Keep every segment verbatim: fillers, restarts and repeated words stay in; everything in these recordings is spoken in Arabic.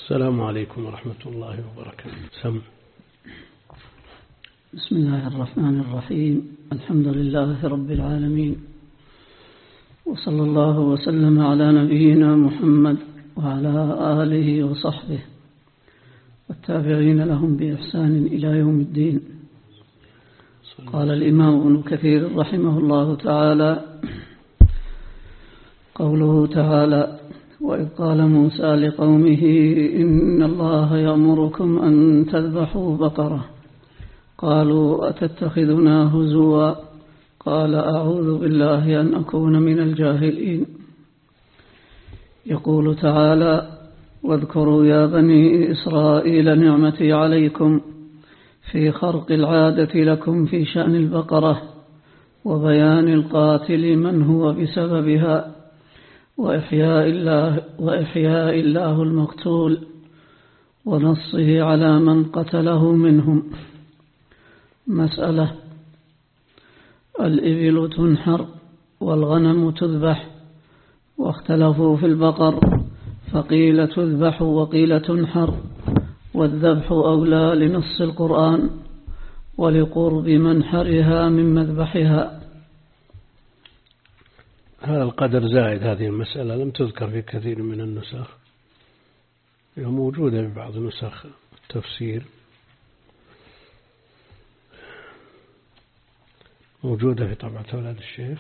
السلام عليكم ورحمة الله وبركاته. سم. بسم الله الرحمن الرحيم. الحمد لله رب العالمين، وصلى الله وسلم على نبينا محمد وعلى آله وصحبه والتابعين لهم بإحسان إلى يوم الدين. قال الإمام ابن كثير رحمه الله تعالى: قوله تعالى: وإذ قال موسى لقومه إن الله يأمركم أن تذبحوا بقرة قالوا أتتخذنا هزوا قال أعوذ بالله أن أكون من الجاهلين. يقول تعالى: واذكروا يا بني إسرائيل نعمتي عليكم في خرق العادة لكم في شأن البقرة وبيان القاتل من هو بسببها وإحياء الله, وإحياء الله المقتول ونصه على من قتله منهم. مسألة: الإبل تنحر والغنم تذبح، واختلفوا في البقر فقيل تذبح وقيل تنحر، والذبح أولى لنص القرآن ولقرب منحرها من مذبحها. هذا القدر زائد، هذه المسألة لم تذكر في كثير من النسخ، هي موجودة في بعض نسخ التفسير، موجودة في طبعة أولاد الشيخ،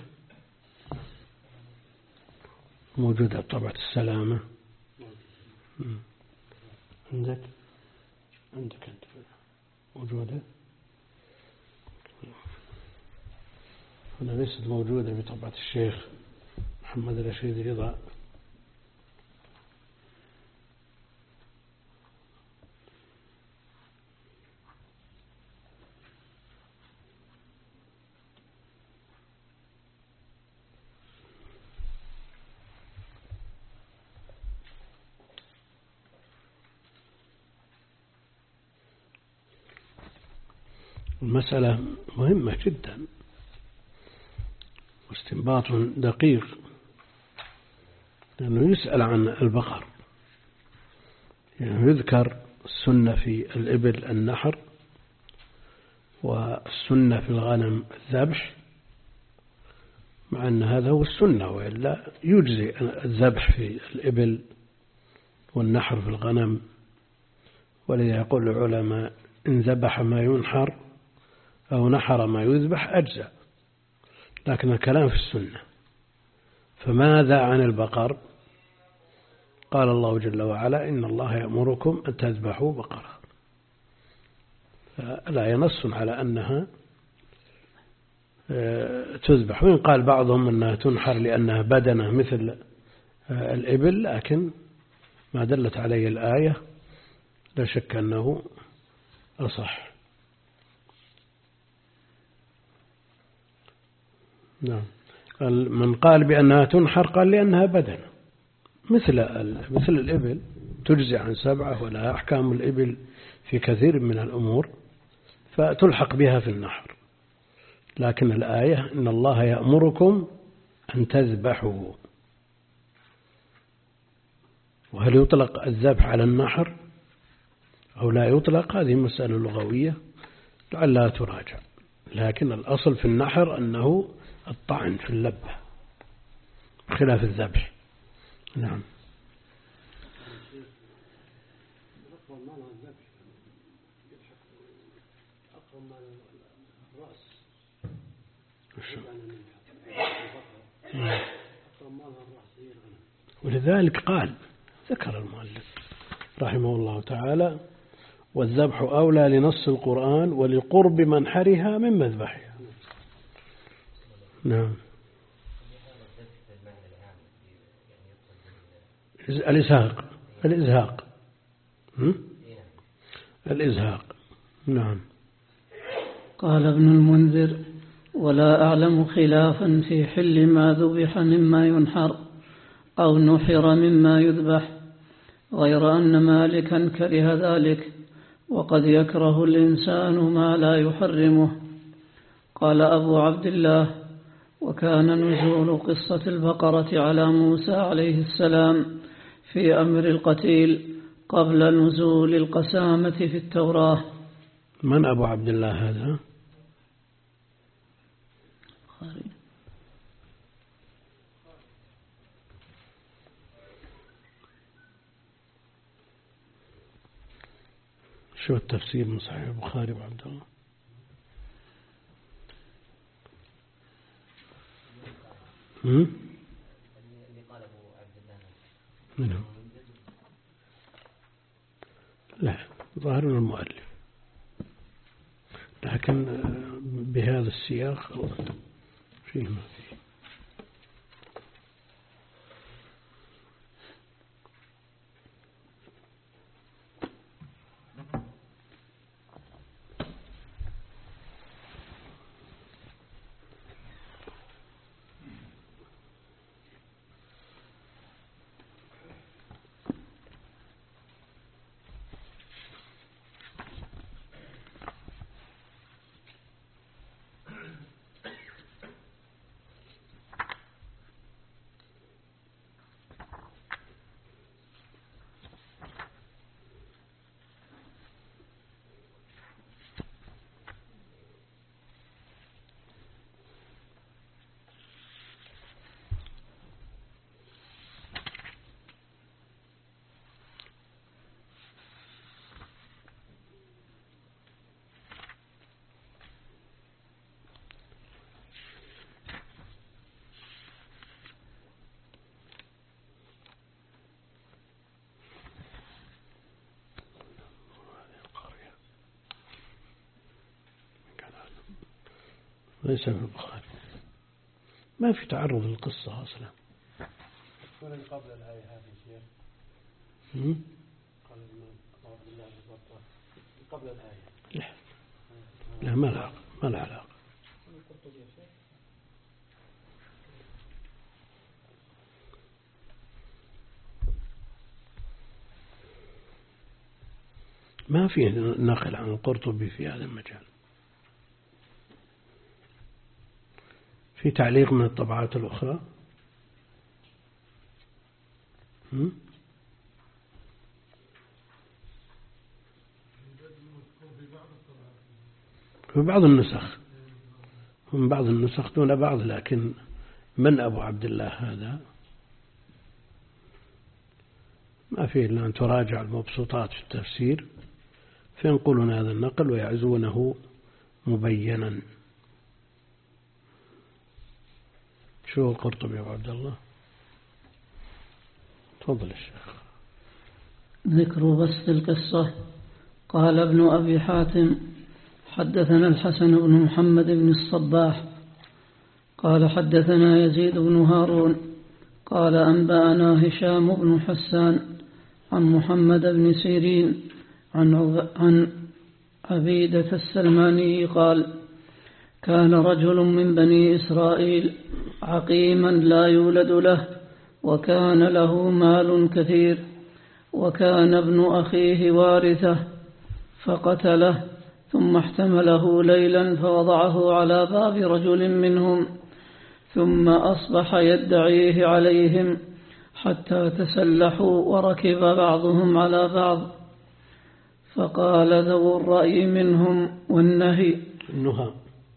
موجودة في طبعة السلامة. عندك عندك أنت موجودة هنا، ليست موجودة في طبعة الشيخ محمد رشيد رضا. المسألة مهمة جدا واستنباط دقيق، لأنه يسأل عن البقر، يعني يذكر السنة في الإبل النحر والسنة في الغنم الذبح، مع أن هذا هو السنة، وإلا يجزي الذبح في الإبل والنحر في الغنم. ولذا يقول العلماء: إن ذبح ما ينحر أو نحر ما يذبح أجزاء، لكن الكلام في السنة. فماذا عن البقر؟ قال الله جل وعلا: إن الله يأمركم أن تذبحوا بقرة، فلا ينص على أنها تذبح، وإن قال بعضهم أنها تنحر لأنها بدنة مثل الإبل، لكن ما دلت عليه الآية لا شك أنه أصح. نعم. من قال بأنها تنحر قال لأنها بدن مثل مثل الإبل، تجزي عن سبعة، ولا أحكام الإبل في كثير من الأمور، فتلحق بها في النحر. لكن الآية: إن الله يأمركم أن تذبحوا، وهل يطلق الذبح على النحر أو لا يطلق؟ هذه مسألة لغوية لعلها تراجع، لكن الأصل في النحر أنه الطعن في اللبة خلاف الذبح. نعم. ولذلك قال، ذكر المؤلف رحمه الله تعالى: والذبح أولى لنص القرآن ولقرب منحرها من مذبحها. نعم. الإزهاق الإزهاق الإزهاق نعم. قال ابن المنذر: ولا أعلم خلافا في حل ما ذبح مما ينحر أو نحر مما يذبح، غير أن مالكا كره ذلك، وقد يكره الإنسان ما لا يحرمه. قال أبو عبد الله: وكان نزول قصة البقرة على موسى عليه السلام في أمر القتيل قبل نزول القسامة في التوراة. من أبو عبد الله هذا؟ شو التفسير من صحيح البخاري وعبد الله؟ هم؟ منهم؟ لا، ظاهر المؤلف، لكن بهذا السياق فيه ما فيه. ليس في البخاري، ما في تعرض للقصة أصلا. ولا قبل الآية هذه شيء؟ قال الله قبل الآية. لا لا، ما لا ما لا علاقة. ما في نقل عن القرطبي في هذا المجال. في تعليق من الطبعات الأخرى؟ هم؟ في بعض النسخ، هم بعض النسخ دون بعض، لكن من أبو عبد الله هذا ما فيه إلا أن تراجع المبسوطات في التفسير فينقلون هذا النقل ويعزونه مبينا. شو القرطبي يا عبد الله؟ تفضل الشيخ. ذكر بسط القصة. قال ابن أبي حاتم حدثنا الحسن بن محمد بن الصباح قال حدثنا يزيد بن هارون قال أنبأنا هشام بن حسان عن محمد بن سيرين عن عن عبيدة السلماني قال كان رجل من بني إسرائيل عقيما لا يولد له، وكان له مال كثير، وكان ابن أخيه وارثه فقتله، ثم احتمله ليلا فوضعه على باب رجل منهم، ثم أصبح يدعيه عليهم حتى تسلحوا وركب بعضهم على بعض، فقال ذو الرأي منهم والنهي النهى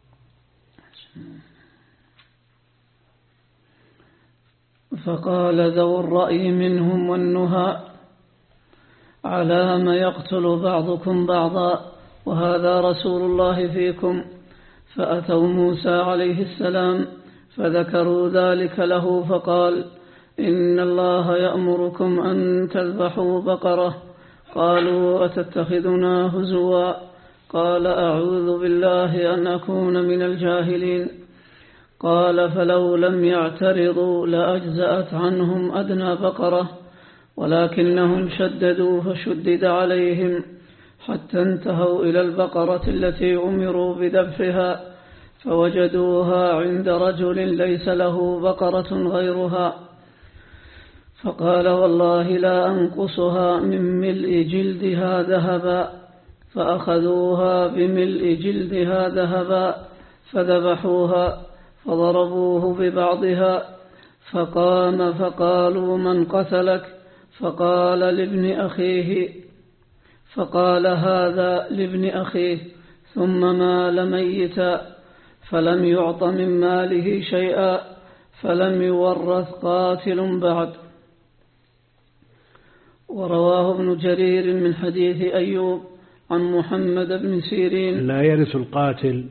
فقال ذو الرأي منهم والنهى على ما يقتل بعضكم بعضا وهذا رسول الله فيكم. فأتوا موسى عليه السلام فذكروا ذلك له فقال إن الله يأمركم أن تذبحوا بقرة. قالوا أتتخذنا هزوا؟ قال أعوذ بالله أن أكون من الجاهلين. قال فلو لم يعترضوا لأجزأت عنهم أدنى بقرة، ولكنهم شددوا فشدد عليهم حتى انتهوا إلى البقرة التي أمروا بذبحها فوجدوها عند رجل ليس له بقرة غيرها، فقال والله لا أنقصها من ملء جلدها ذهبا، فأخذوها بملء جلدها ذهبا فذبحوها فضربوه ببعضها، فقام فقالوا من قتلك؟ فقال لابن أخيه فقال هذا لابن أخيه ثم مال ميتا فلم يعط من ماله شيئا فلم يورث قاتل بعد. ورواه ابن جرير من حديث أيوب عن محمد بن سيرين لا يرث القاتل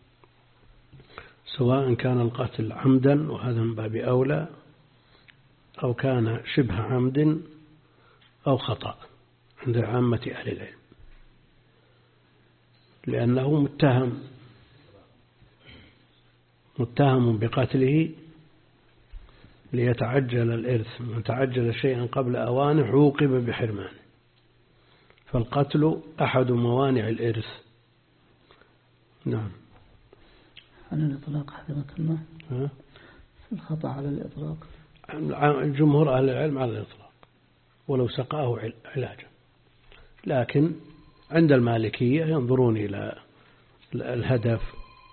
سواء كان القتل عمدا وهذا من باب أولى أو كان شبه عمد أو خطأ عند عامة أهل العلم، لأنه متهم متهم بقتله ليتعجل الإرث، من تعجل شيئا قبل أوانه عوقب بحرمانه، فالقتل أحد موانع الإرث. نعم. على الإطلاق حفظك الله الخطأ على الإطلاق جمهور أهل العلم على الإطلاق ولو سقاه علاجا، لكن عند المالكية ينظرون إلى الهدف،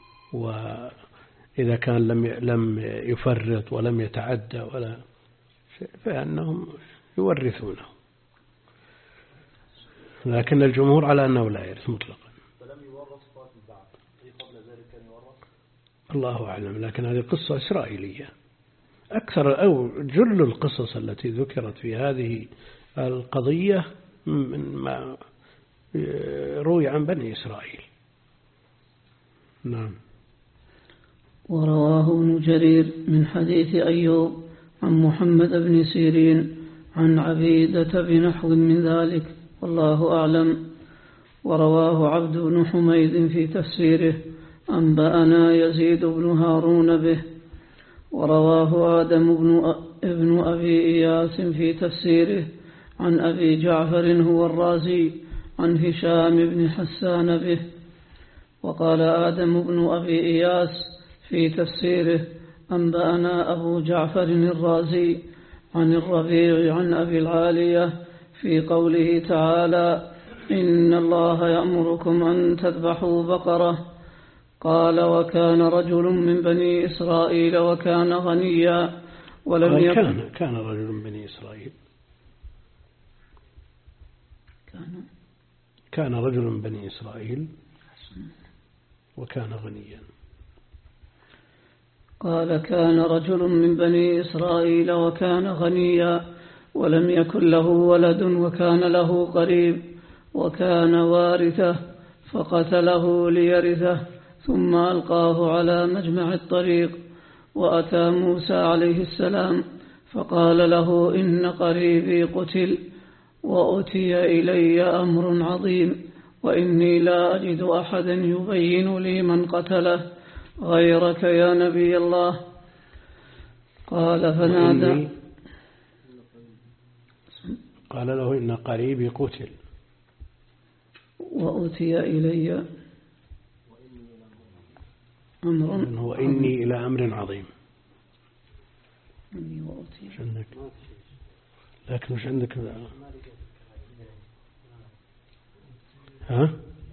وإذا كان لم لم يفرط ولم يتعدى ولا شيء فإنهم يورثونه، لكن الجمهور على أنه لا يرث مطلقا. فلم يورث قاتل بعد قبل ذلك كان يورث. الله أعلم، لكن هذه قصة إسرائيلية. أكثر أو جل القصص التي ذكرت في هذه القضية من ما روي عن بني إسرائيل. نعم. ورواه ابن جرير من حديث أيوب عن محمد بن سيرين عن عبيدة بنحو من ذلك والله أعلم. ورواه عبد بن حميد في تفسيره أنبأنا يزيد بن هارون به. ورواه آدم بن ابن أبي إياس في تفسيره عن أبي جعفر هو الرازي عن هشام بن حسان به. وقال آدم بن أبي إياس في تفسيره أنبأنا أبو جعفر الرازي عن الربيع عن أبي العالية في قوله تعالى إن الله يأمركم أن تذبحوا بقرة. قال وكان رجل من بني إسرائيل وكان غنيا ولم يكن كان, كان رجل من بني إسرائيل كان, كان رجل من بني إسرائيل وكان غنيا. قال كان رجل من بني إسرائيل وكان غنيا ولم يكن له ولد وكان له قريب وكان وارثه فقتله ليرثه ثم ألقاه على مجمع الطريق. وأتى موسى عليه السلام فقال له إن قريبي قتل وأتي إلي أمر عظيم وإني لا أجد أحدا يبين لي من قتله غيرك يا نبي الله. قال فنادى قال له إن قريبي قتل وأتي إلي أمر هو إني إلى أمر عظيم. وش عندك؟ لكن مش عندك ها؟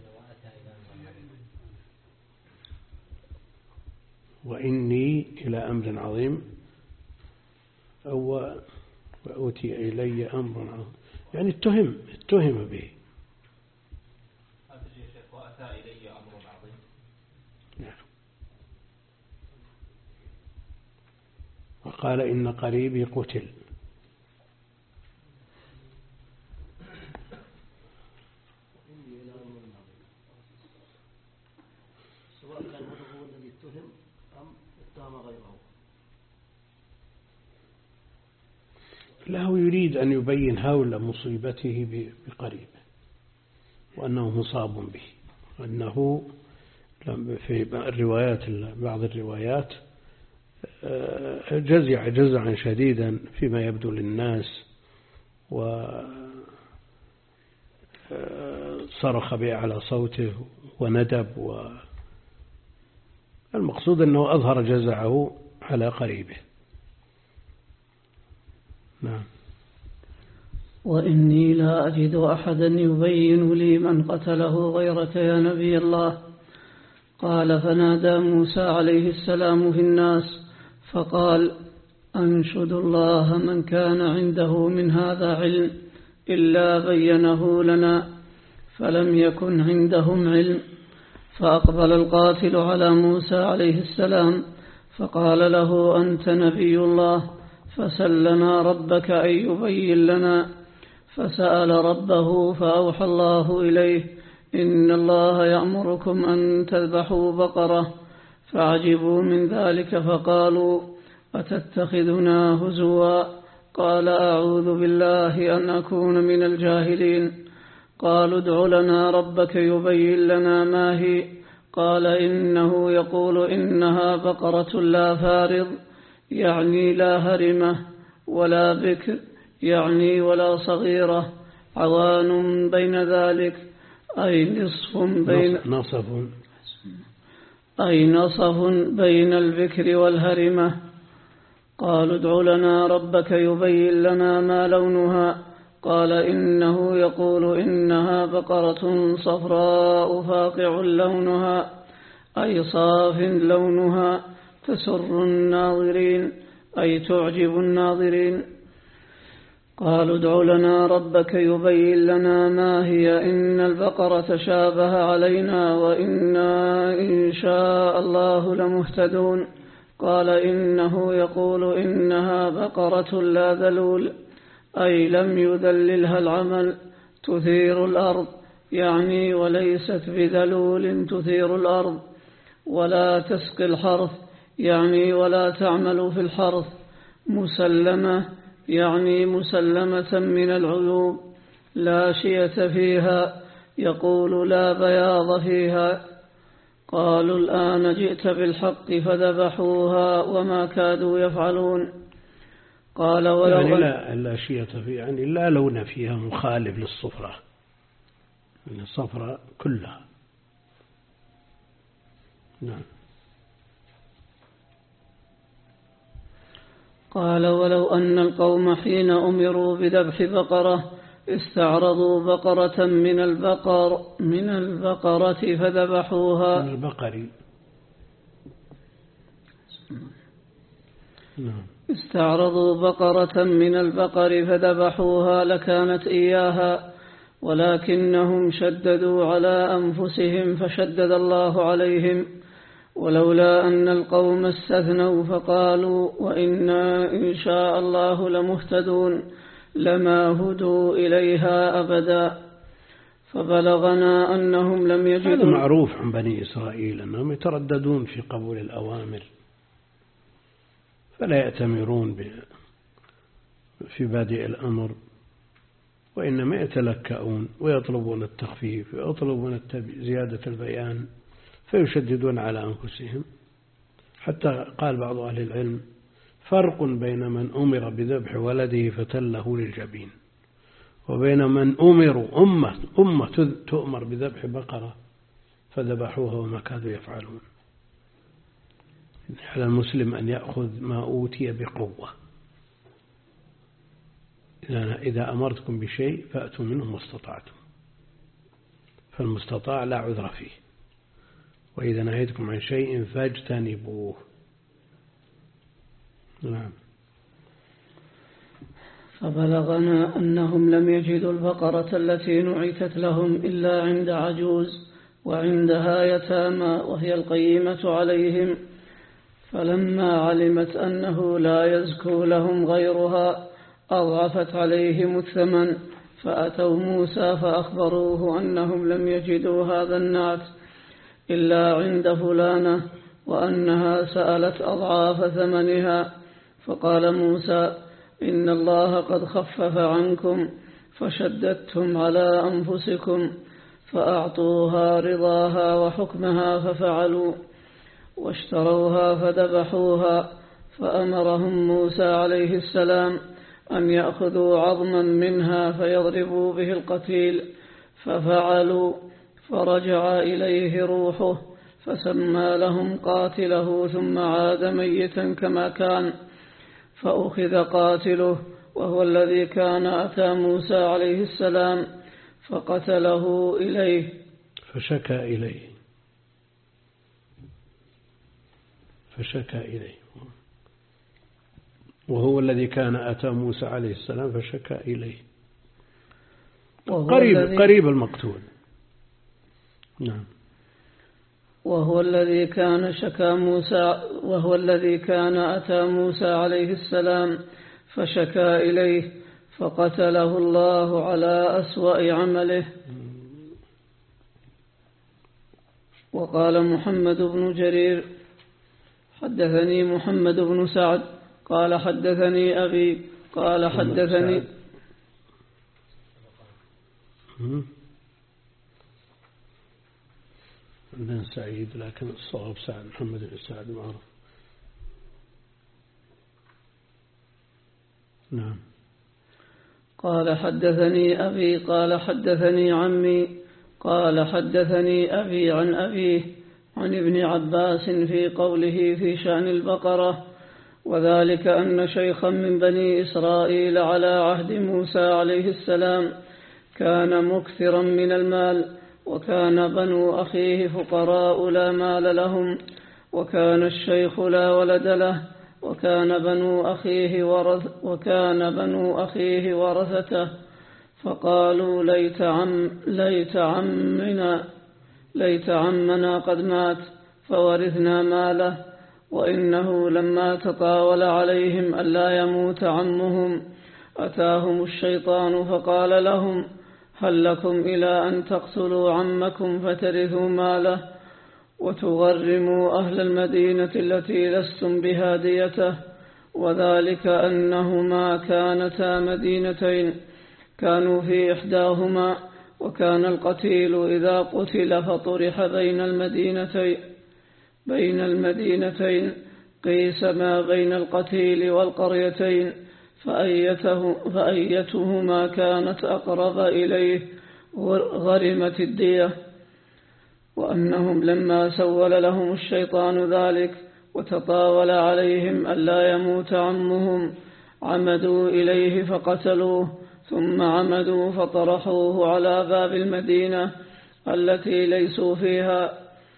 وإني إلى أمر عظيم أو وأوتي إلي أمر عظيم، يعني اتهم اتهم به. وأتى إلي أمر عظيم. وقال إن قريبي قتل. سواء كان هذا هو الذي اتهم أم اتهم غيره. له يريد أن يبين هول مصيبته بقريبه وأنه مصاب به، وأنه في الروايات بعض الروايات جزع جزعا شديدا فيما يبدو للناس وصرخ بأعلى صوته وندب، والمقصود أنه أظهر جزعه على قريبه. نعم. وإني لا أجد أحدا يبين لي من قتله غيرك يا نبي الله. قال فنادى موسى عليه السلام في الناس فقال أنشد الله من كان عنده من هذا علم إلا بينه لنا، فلم يكن عندهم علم. فأقبل القاتل على موسى عليه السلام فقال له: أنت نبي الله، فسل لنا ربك أن يبين لنا. فسأل ربه فأوحى الله إليه: إن الله يأمركم أن تذبحوا بقرة. فعجبوا من ذلك فقالوا: أتتخذنا هزوا؟ قال: أعوذ بالله أن أكون من الجاهلين. قالوا: ادع لنا ربك يبين لنا ما هي. قال: إنه يقول إنها بقرة لا فارض، يعني لا هرمة، ولا بكر، يعني ولا صغيرة، عوان بين ذلك، أي نصف بين نصف أي نصف بين البكر والهرمة. قالوا: ادع لنا ربك يبين لنا ما لونها. قال: إنه يقول إنها بقرة صفراء فاقع لونها، أي صاف لونها، تسر الناظرين، أي تعجب الناظرين. قالوا: ادع لنا ربك يبين لنا ما هي، إن البقرة شابه علينا وإنا إن شاء الله لمهتدون. قال: إنه يقول إنها بقرة لا ذلول، أي لم يذللها العمل، تثير الأرض، يعني وليست بذلول تثير الأرض، ولا تسقي الحرث، يعني ولا تعمل في الحرث، مسلمة، يعني مسلمة من العيوب، لا شية فيها، يقول لا بياض فيها. قالوا: الآن جئت بالحق، فذبحوها وما كادوا يفعلون. قال: ولو يعني لا, لا شية فيها، يعني لا لون فيها مخالف للصفرة، من الصفرة كلها. نعم. قال: ولو أن القوم حين أمروا بذبح بقرة استعرضوا بقرة من البقر من البقرة فذبحوها من البقر نعم. استعرضوا بقرة من البقر فذبحوها لكانت إياها، ولكنهم شددوا على أنفسهم فشدد الله عليهم. ولولا أن القوم استثنوا فقالوا: وإنا إن شاء الله لمهتدون، لما هدوا إليها أبدا. فبلغنا أنهم لم يجدوا. هذا معروف عن بني إسرائيل أنهم يترددون في قبول الأوامر، فلا يأتمرون في بادئ الأمر، وإنما يتلكؤون ويطلبون التخفيف ويطلبون زيادة البيان، فيشددون على أنفسهم. حتى قال بعض أهل العلم: فرق بين من أمر بذبح ولده فتله للجبين، وبين من أمروا أمة, أمة تؤمر بذبح بقرة فذبحوها وما كادوا يفعلون. على المسلم أن يأخذ ما أوتي بقوة. إذا أمرتكم بشيء فأتوا منه ما استطعتم، فالمستطاع لا عذر فيه. وإذا نهيتكم عن شيء فاجتنبوه. نعم. فبلغنا أنهم لم يجدوا البقرة التي نعتت لهم إلا عند عجوز وعندها يتامى وهي القيمة عليهم، فلما علمت أنه لا يزكو لهم غيرها أضعفت عليهم الثمن، فأتوا موسى فأخبروه أنهم لم يجدوا هذا النعت إلا عند فلانة، وأنها سألت أضعاف ثمنها. فقال موسى: إن الله قد خفف عنكم فشددتم على أنفسكم، فأعطوها رضاها وحكمها ففعلوا، واشتروها فذبحوها. فأمرهم موسى عليه السلام أن يأخذوا عظما منها فيضربوا به القتيل، ففعلوا، فرجع إليه روحه فسمى لهم قاتله، ثم عاد ميتا كما كان، فأخذ قاتله وهو الذي كان أتى موسى عليه السلام فقتله إليه فشكى إليه فشكى إليه وهو الذي كان أتى موسى عليه السلام فشكى إليه. قريب قريب المقتول. نعم. وهو الذي كان شكى موسى وهو الذي كان أتى موسى عليه السلام فشكى إليه فقتله الله على أسوأ عمله. وقال محمد بن جرير حدثني محمد بن سعد قال حدثني أبي قال حدثني بن سعيد لكن الصواب سعد محمد بن سعد معروف. نعم. قال حدثني أبي قال حدثني عمي قال حدثني أبي عن أبيه عن ابن عباس في قوله في شأن البقرة وذلك أن شيخا من بني إسرائيل على عهد موسى عليه السلام كان مكثرا من المال وكان بنو أخيه فقراء لا مال لهم وكان الشيخ لا ولد له وكان بنو أخيه ورث وكان بنو أخيه ورثته فقالوا ليت عم ليت عمنا ليت عمنا قد مات فورثنا ماله وإنه لما تطاول عليهم ألا يموت عمهم أتاهم الشيطان فقال لهم هل لكم إلى أن تقتلوا عمكم فترثوا ماله وتغرموا أهل المدينة التي لستم بهاديته وذلك أنهما كانتا مدينتين كانوا في إحداهما وكان القتيل إذا قتل فطرح بين المدينتين بين المدينتين قيس ما بين القتيل والقريتين فأيته فأيتهما كانت أقرب إليه غرمت الدية وأنهم لما سول لهم الشيطان ذلك وتطاول عليهم ألا يموت عمهم عمدوا إليه فقتلوه ثم عمدوا فطرحوه على باب المدينة التي ليسوا فيها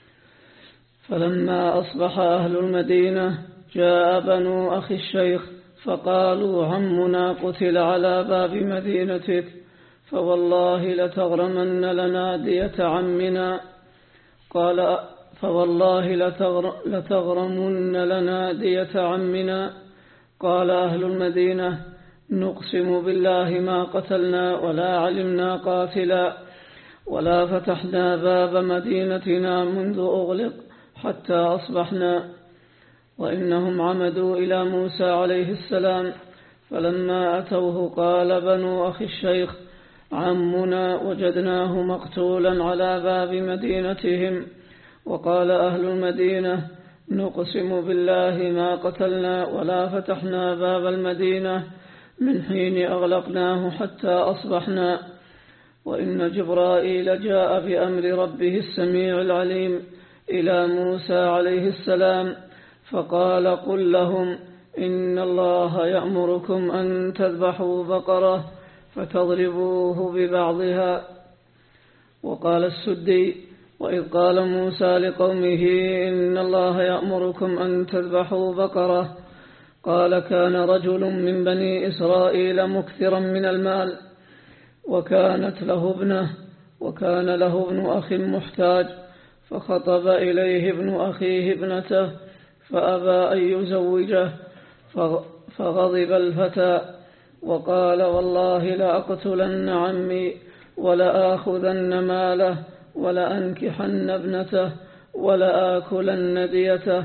فلما أصبح أهل المدينة جاء بنو أخي الشيخ فقالوا عمنا قتل على باب مدينتك فوالله لتغرمن لنا دية عمنا قال فوالله لتغرمن لنا دية عمنا قال أهل المدينة نقسم بالله ما قتلنا ولا علمنا قاتلا ولا فتحنا باب مدينتنا منذ أغلق حتى أصبحنا وإنهم عمدوا إلى موسى عليه السلام فلما أتوه قال بنو أخي الشيخ عمنا وجدناه مقتولا على باب مدينتهم وقال أهل المدينة نقسم بالله ما قتلنا ولا فتحنا باب المدينة من حين أغلقناه حتى أصبحنا وإن جبرائيل جاء بأمر ربه السميع العليم إلى موسى عليه السلام فقال قل لهم إن الله يأمركم أن تذبحوا بقرة فتضربوه ببعضها. وقال السدي وإذ قال موسى لقومه إن الله يأمركم أن تذبحوا بقرة قال كان رجل من بني إسرائيل مكثرا من المال وكانت له ابنه وكان له ابن أخ محتاج فخطب إليه ابن أخيه ابنته فأبى أن يزوجه فغضب الفتى وقال والله لأقتلن عمي ولآخذن ماله ولأنكحن ابنته ولآكلن ديته.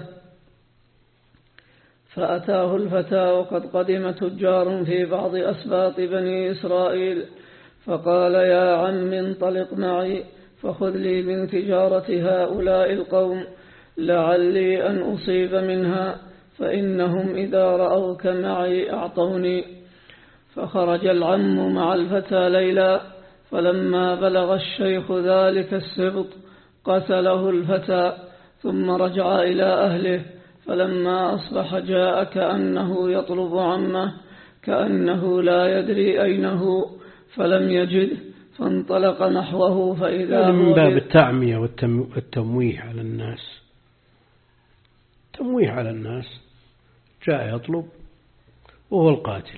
فأتاه الفتى وقد قدم تجار في بعض أسباط بني إسرائيل فقال يا عم انطلق معي فخذ لي من تجارة هؤلاء القوم لعلي أن أصيب منها فإنهم إذا رأوك معي أعطوني. فخرج العم مع الفتى ليلا فلما بلغ الشيخ ذلك السبط قتله الفتى ثم رجع إلى أهله فلما أصبح جاء كأنه يطلب عمه كأنه لا يدري أين هو فلم يجد فانطلق نحوه فإذا من باب التعمية والتمويه على الناس تمويه على الناس جاء يطلب وهو القاتل.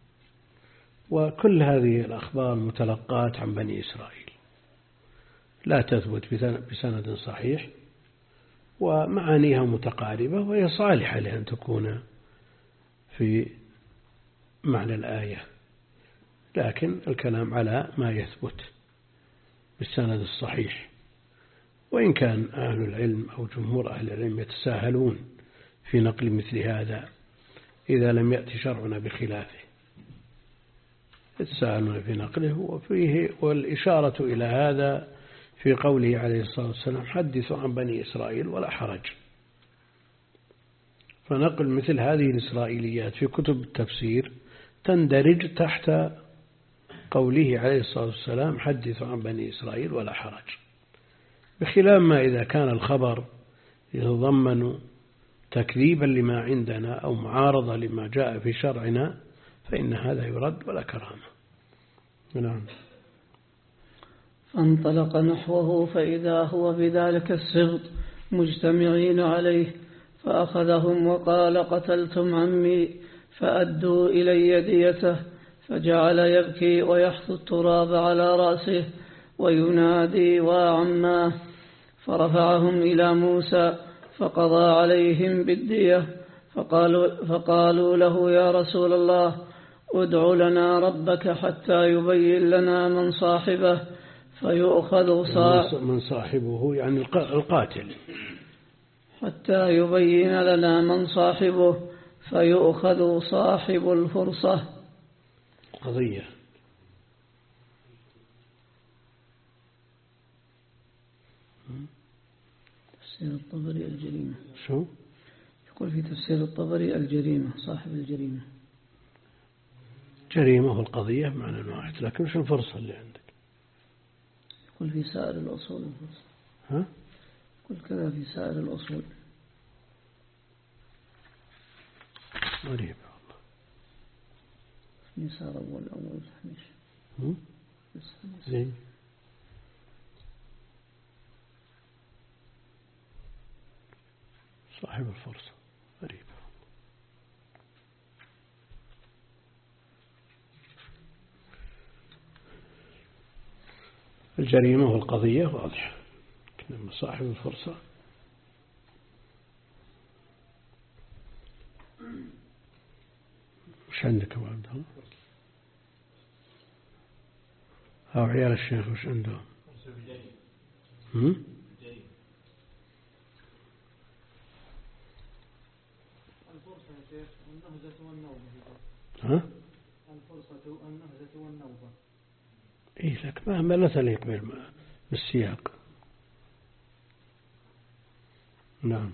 وكل هذه الأخبار متلقات عن بني إسرائيل لا تثبت بسند صحيح، ومعانيها متقاربة، وهي صالحة لأن تكون في معنى الآية، لكن الكلام على ما يثبت بالسند الصحيح. وإن كان أهل العلم أو جمهور أهل العلم يتساهلون في نقل مثل هذا إذا لم يأتي شرعنا بخلافه، يتساهلون في نقله. وفيه والإشارة إلى هذا في قوله عليه الصلاة والسلام حدثوا عن بني إسرائيل ولا حرج. فنقل مثل هذه الإسرائيليات في كتب التفسير تندرج تحت قوله عليه الصلاة والسلام حدثوا عن بني إسرائيل ولا حرج، بخلاف ما إذا كان الخبر يتضمن تكذيبا لما عندنا أو معارضة لما جاء في شرعنا فإن هذا يرد ولا كرامة. نعم. فانطلق نحوه فإذا هو بذلك السبط مجتمعين عليه، فأخذهم وقال قتلتم عمي فأدوا إلي ديته، فجعل يبكي ويحث التراب على رأسه وينادي وعماه، فرفعهم إلى موسى فقضى عليهم بالدية. فقالوا, فقالوا له يا رسول الله ادع لنا ربك حتى يبين لنا من صاحبه فيؤخذ صاحبه من صاحبه يعني القاتل حتى يبين لنا من صاحبه فيؤخذ صاحب الفرصة. قضية تفسير الطبري الجريمة. شو يقول في تفسير الطبري الجريمة صاحب الجريمة. جريمة والقضية معنى واحد، لكن شو الفرصة اللي عندك؟ يقول في سائر الأصول الفرصة. ها؟ يقول كذا في سائر الأصول. غريب والله. نسار أول أول حميش. هم؟ زين. صاحب الفرصة غريب. الجريمة والقضية واضحة، لكن صاحب الفرصة وش عندك أبو عبد الله؟ أو عيال الشيخ وش عندهم؟ هم؟ الفرصة يا شيخ النهزة والنوبة. ها؟ الفرصة النهزة والنوبة. إيه لك ما ما لا تليق بالسياق. نعم.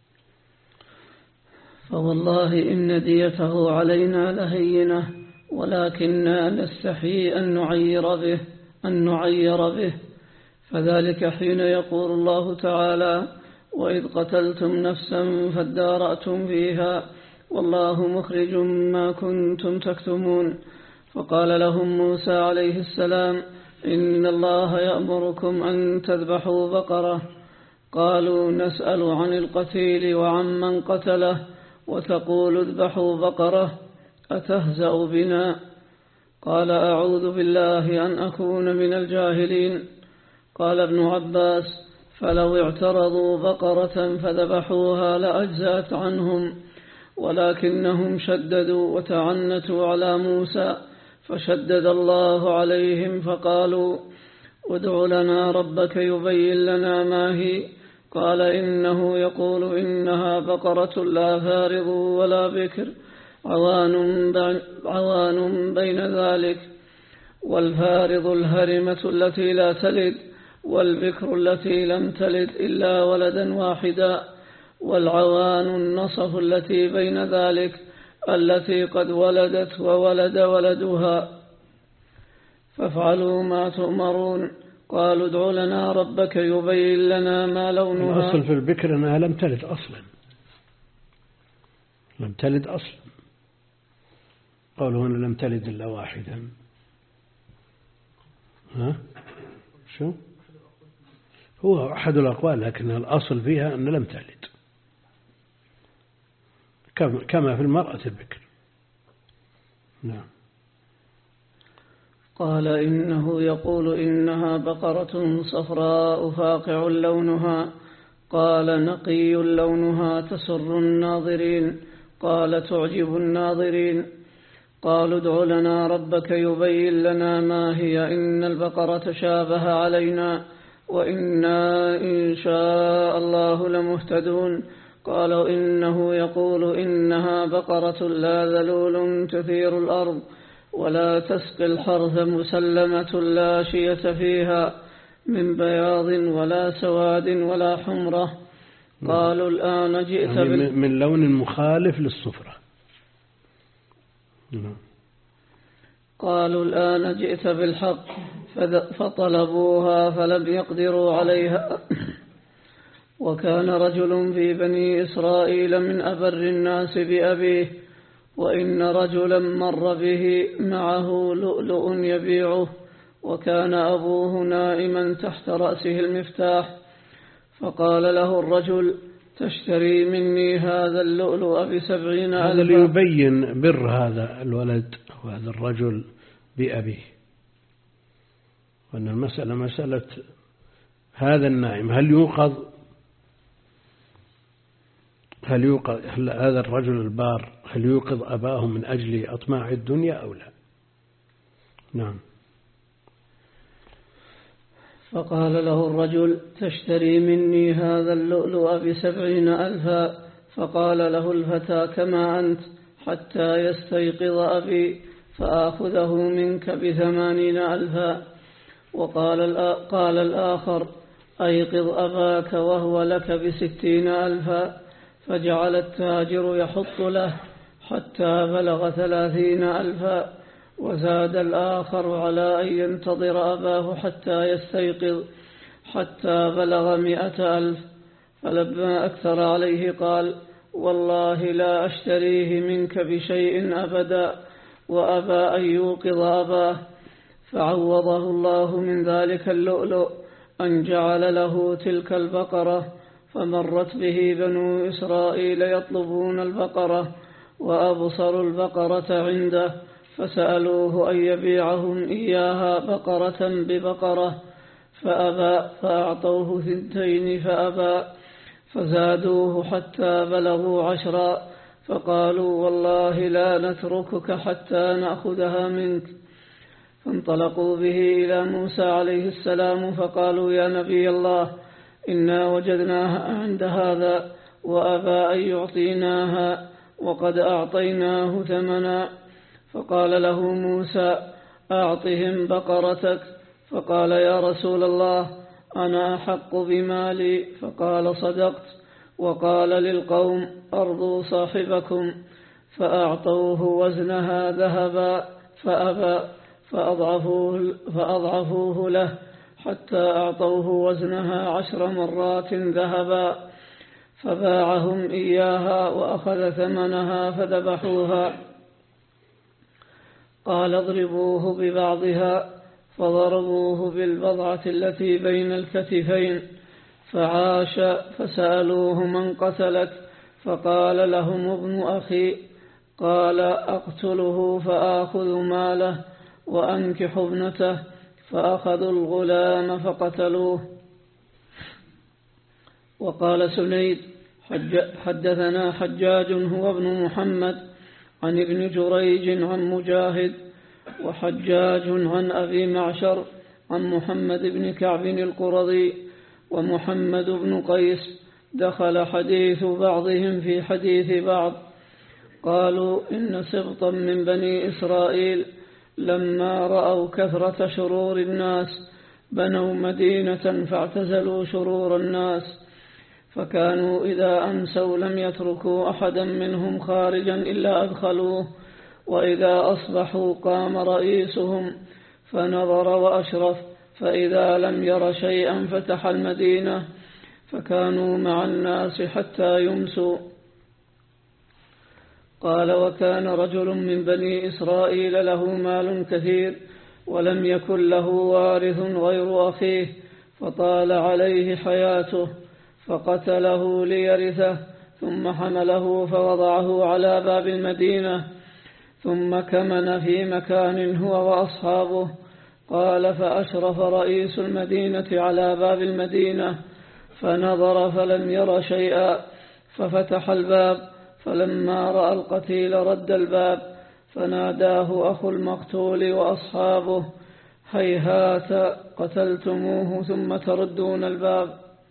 فوالله إن ديته علينا لهينة ولكننا نستحي أن نعير به أن نعير به فذلك حين يقول الله تعالى وإذ قتلتم نفسا فادارأتم فيها والله مخرج ما كنتم تكتمون. فقال لهم موسى عليه السلام إن الله يأمركم أن تذبحوا بقرة. قالوا نسأل عن القتيل وعمن قتله وتقول اذبحوا بقرة أتهزأ بنا؟ قال أعوذ بالله أن أكون من الجاهلين. قال ابن عباس فلو اعترضوا بقرة فذبحوها لأجزأت عنهم ولكنهم شددوا وتعنتوا على موسى فشدد الله عليهم فقالوا ادع لنا ربك يبين لنا ما هي. قال إنه يقول إنها بقرة لا فارض ولا بكر عوان, عوان بين ذلك والفارض الهرمة التي لا تلد والبكر التي لم تلد إلا ولدا واحدا والعوان النصف التي بين ذلك التي قد ولدت وولد ولدها فافعلوا ما تؤمرون. قالوا ادع لنا ربك يبين لنا ما لونها. الأصل في البكر أنها لم تلد أصلا، لم تلد أصلا. قالوا أنها لم تلد إلا واحدا. ها شو هو أحد الأقوال، لكن الأصل فيها أن لم تلد كما في المرأة البكر. نعم. قال إنه يقول إنها بقرة صفراء فاقع لونها. قال نقي لونها تسر الناظرين. قال تعجب الناظرين. قالوا ادع لنا ربك يبين لنا ما هي إن البقرة شابه علينا وإنا إن شاء الله لمهتدون. قالوا إنه يقول إنها بقرة لا ذلول تثير الأرض ولا تسقي الحرث مسلمة لا شية فيها من بياض ولا سواد ولا حمرة. قالوا الآن جئت يعني بال... من لون مخالف للصفرة. قالوا الآن جئت بالحق فطلبوها فلم يقدروا عليها. وكان رجل في بني إسرائيل من أبر الناس بأبيه وإن رجلا مر به معه لؤلؤ يبيعه وكان أبوه نائما تحت رأسه المفتاح. فقال له الرجل تشتري مني هذا اللؤلؤ بسبعين ألفا. هذا ليبين بر هذا الولد وهذا الرجل بأبيه، وأن المسألة مسألة هذا النائم هل يوقظ هل يوقظ هل هذا الرجل البار هل يوقظ أباه من أجل أطماع الدنيا أو لا؟ نعم. فقال له الرجل تشتري مني هذا اللؤلؤ بسبعين ألفا. فقال له الفتى كما أنت حتى يستيقظ أبي فآخذه منك بثمانين ألفا. وقال قال الآخر أيقظ أباك وهو لك بستين ألفا. فجعل التاجر يحط له حتى بلغ ثلاثين ألفا. وزاد الآخر على أن ينتظر أباه حتى يستيقظ حتى بلغ مئة ألف. فلما أكثر عليه قال والله لا أشتريه منك بشيء أبدا، وأبى أن يوقظ أباه. فعوضه الله من ذلك اللؤلؤ أن جعل له تلك البقرة. فمرت به بنو إسرائيل يطلبون البقرة وأبصروا البقرة عنده فسألوه أن يبيعهم إياها بقرة ببقرة فأبى. فأعطوه ثنتين فأبى. فزادوه حتى بلغوا عشرا. فقالوا والله لا نتركك حتى نأخذها منك. فانطلقوا به إلى موسى عليه السلام فقالوا يا نبي الله إنا وجدناها عند هذا وأبى أن يعطيناها وقد أعطيناه ثمنا. فقال له موسى أعطهم بقرتك. فقال يا رسول الله أنا أحق بمالي. فقال صدقت. وقال للقوم أرضوا صاحبكم. فأعطوه وزنها ذهبا فأبى. فأضعفوه, فأضعفوه له حتى أعطوه وزنها عشر مرات ذهبا. فباعهم إياها وأخذ ثمنها فذبحوها. قال اضربوه ببعضها. فضربوه بالبضعة التي بين الكتفين فعاش. فسألوه من قتلك؟ فقال لهم ابن أخي. قال أقتله فآخذ ماله وأنكح ابنته. فأخذوا الغلام فقتلوه. وقال سنيد حدثنا حجاج هو ابن محمد عن ابن جريج عن مجاهد وحجاج عن أبي معشر عن محمد بن كعب القرظي ومحمد بن قيس دخل حديث بعضهم في حديث بعض. قالوا إن سبطا من بني إسرائيل لما رأوا كثرة شرور الناس بنوا مدينة فاعتزلوا شرور الناس. فكانوا إذا أمسوا لم يتركوا أحدا منهم خارجا إلا أدخلوه. وإذا أصبحوا قام رئيسهم فنظر وأشرف فإذا لم ير شيئا فتح المدينة. فكانوا مع الناس حتى يمسوا. قال وكان رجل من بني إسرائيل له مال كثير ولم يكن له وارث غير أخيه فطال عليه حياته فقتله ليرثه ثم حمله فوضعه على باب المدينة. ثم كمن في مكان هو وأصحابه. قال فأشرف رئيس المدينة على باب المدينة فنظر فلم ير شيئا، ففتح الباب، فلما رأى القتيل رد الباب، فناداه أخو المقتول وأصحابه: هيهات قتلتموه ثم تردون الباب.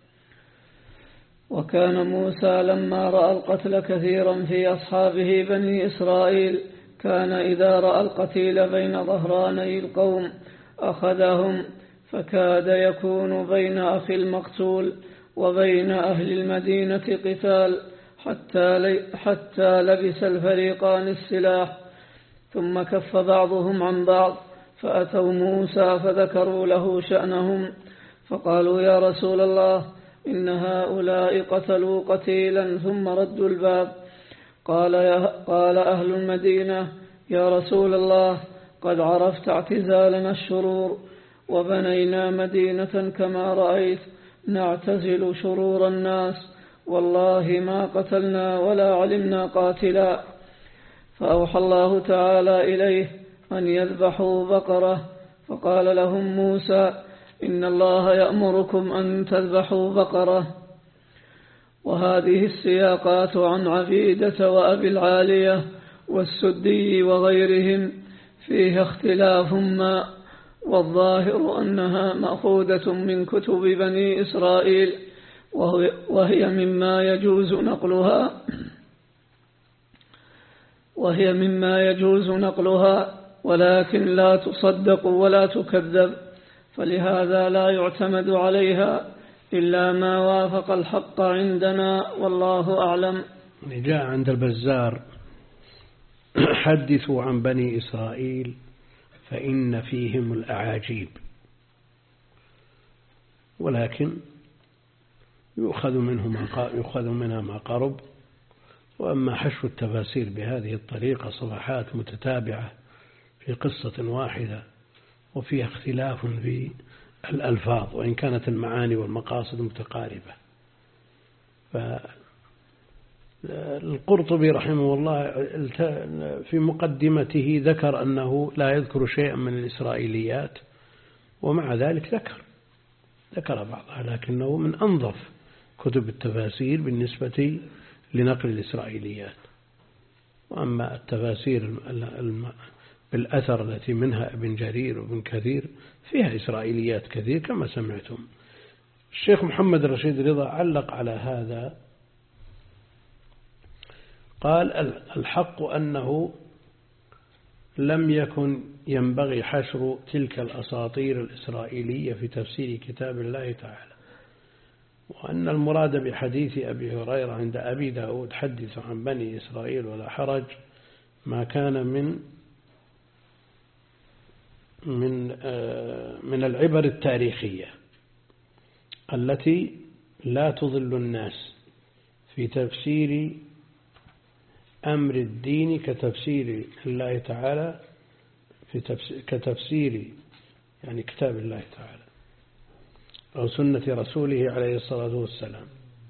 وكان موسى لما رأى القتل كثيرا في أصحابه بني إسرائيل كان إذا رأى القتيل بين ظهراني القوم أخذهم، فكاد يكون بين أخي المقتول وبين أهل المدينة قتال حتى, حتى لبس الفريقان السلاح. ثم كف بعضهم عن بعض فأتوا موسى فذكروا له شأنهم، فقالوا: يا رسول الله، إن هؤلاء قتلوا قتيلا ثم ردوا الباب. قال, قال أهل المدينة: يا رسول الله، قد عرفت اعتزالنا الشرور، وبنينا مدينة كما رأيت نعتزل شرور الناس، والله ما قتلنا ولا علمنا قاتلا. فأوحى الله تعالى إليه أن يذبحوا بقرة، فقال لهم موسى: إن الله يأمركم أن تذبحوا بقرة. وهذه السياقات عن عبيدة وأبي العالية والسدي وغيرهم فيها اختلاف ما، والظاهر أنها مأخوذة من كتب بني إسرائيل، وهي مما يجوز نقلها وهي مما يجوز نقلها ولكن لا تصدق ولا تكذب، فلهذا لا يعتمد عليها إلا ما وافق الحق عندنا، والله أعلم. جاء عند البزار: حدثوا عن بني إسرائيل فإن فيهم الأعاجيب، ولكن يؤخذ منه ما يؤخذ منها ما قرب. وأما حشو التفاسير بهذه الطريقة صفحات متتابعة في قصة واحدة وفيها اختلاف في الألفاظ وإن كانت المعاني والمقاصد متقاربة، فالقرطبي رحمه الله في مقدمته ذكر أنه لا يذكر شيئا من الإسرائيليات، ومع ذلك ذكر ذكر بعضها، لكنه من أنظف كتب التفاسير بالنسبة لنقل الإسرائيليات. وأما التفاسير بالأثر التي منها ابن جرير وابن كثير فيها إسرائيليات كثير كما سمعتم. الشيخ محمد رشيد رضا علق على هذا، قال: الحق أنه لم يكن ينبغي حشر تلك الأساطير الإسرائيلية في تفسير كتاب الله تعالى، وأن المراد بحديث أبي هريرة عند أبي داود: حدث عن بني إسرائيل ولا حرج، ما كان من من من العبر التاريخية التي لا تضل الناس في تفسير أمر الدين كتفسير الله تعالى، في تفسير كتفسير يعني كتاب الله تعالى أو سنة رسوله عليه الصلاة والسلام،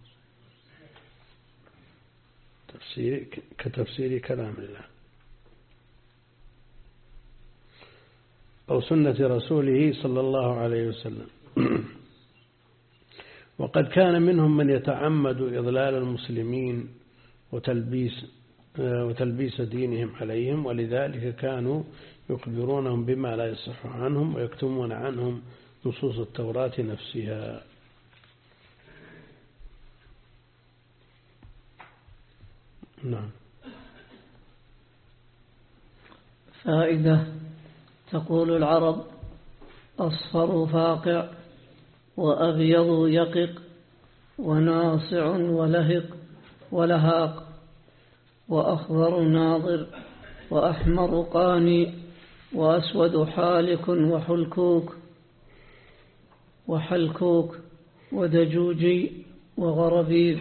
تفسير كتفسير كلام الله أو سنة رسوله صلى الله عليه وسلم. وقد كان منهم من يتعمد إضلال المسلمين وتلبيس وتلبيس دينهم عليهم، ولذلك كانوا يخبرونهم بما لا يصح عنهم ويكتمون عنهم نصوص التوراة نفسها. نعم. فائدة: تقول العرب: أصفر فاقع، وأبيض يقق، وناصع ولهق ولهاق، وأخضر ناظر، وأحمر قاني، وأسود حالك وحلكوك وحلكوك ودجوجي وغربيب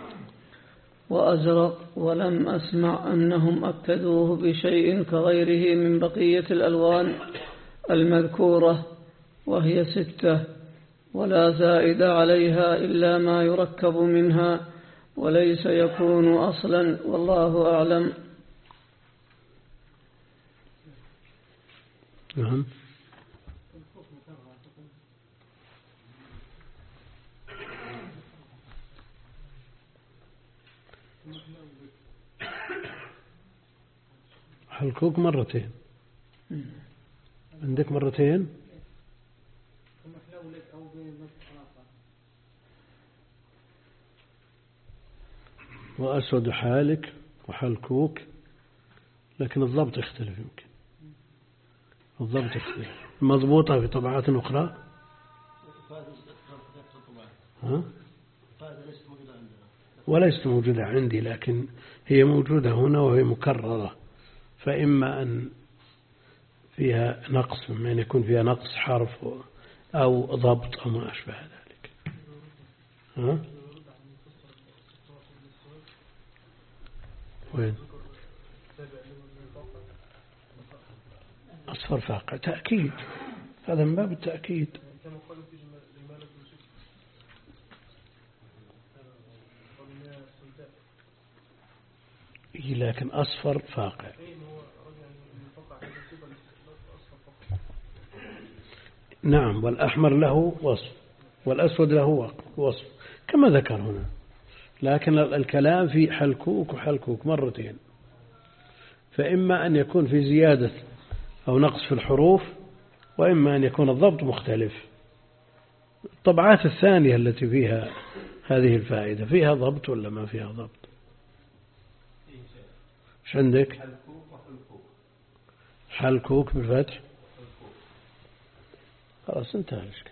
وأزرق. ولم أسمع أنهم أكدوه بشيء كغيره من بقية الألوان المذكورة، وهي ستة، ولا زائد عليها إلا ما يركب منها وليس يكون أصلا، والله أعلم. نعم. حلكوك مرتين. عندك مرتين. وأسود حالك وحلكوك، لكن الضبط يختلف يمكن. الضبط يختلف. مضبوطة في طبعات أخرى. ها؟ وليست موجودة عندي، لكن هي موجودة هنا وهي مكررة، فإما أن فيها نقص، مما أن يكون فيها نقص حرف أو ضبط أو ما أشبه ذلك. ها؟ وين؟ أصفر فاقع تأكيد، هذا من باب التأكيد. لكن أصفر فاقع. نعم، والأحمر له وصف والأسود له وصف كما ذكر هنا، لكن الكلام في حلكوك وحلكوك مرتين، فإما أن يكون في زيادة أو نقص في الحروف، وإما أن يكون الضبط مختلف. الطبعات الثانية التي فيها هذه الفائدة فيها ضبط ولا ما فيها ضبط؟ ايش عندك؟ حلكوك بالفتح. خلاص انتهى الإشكال.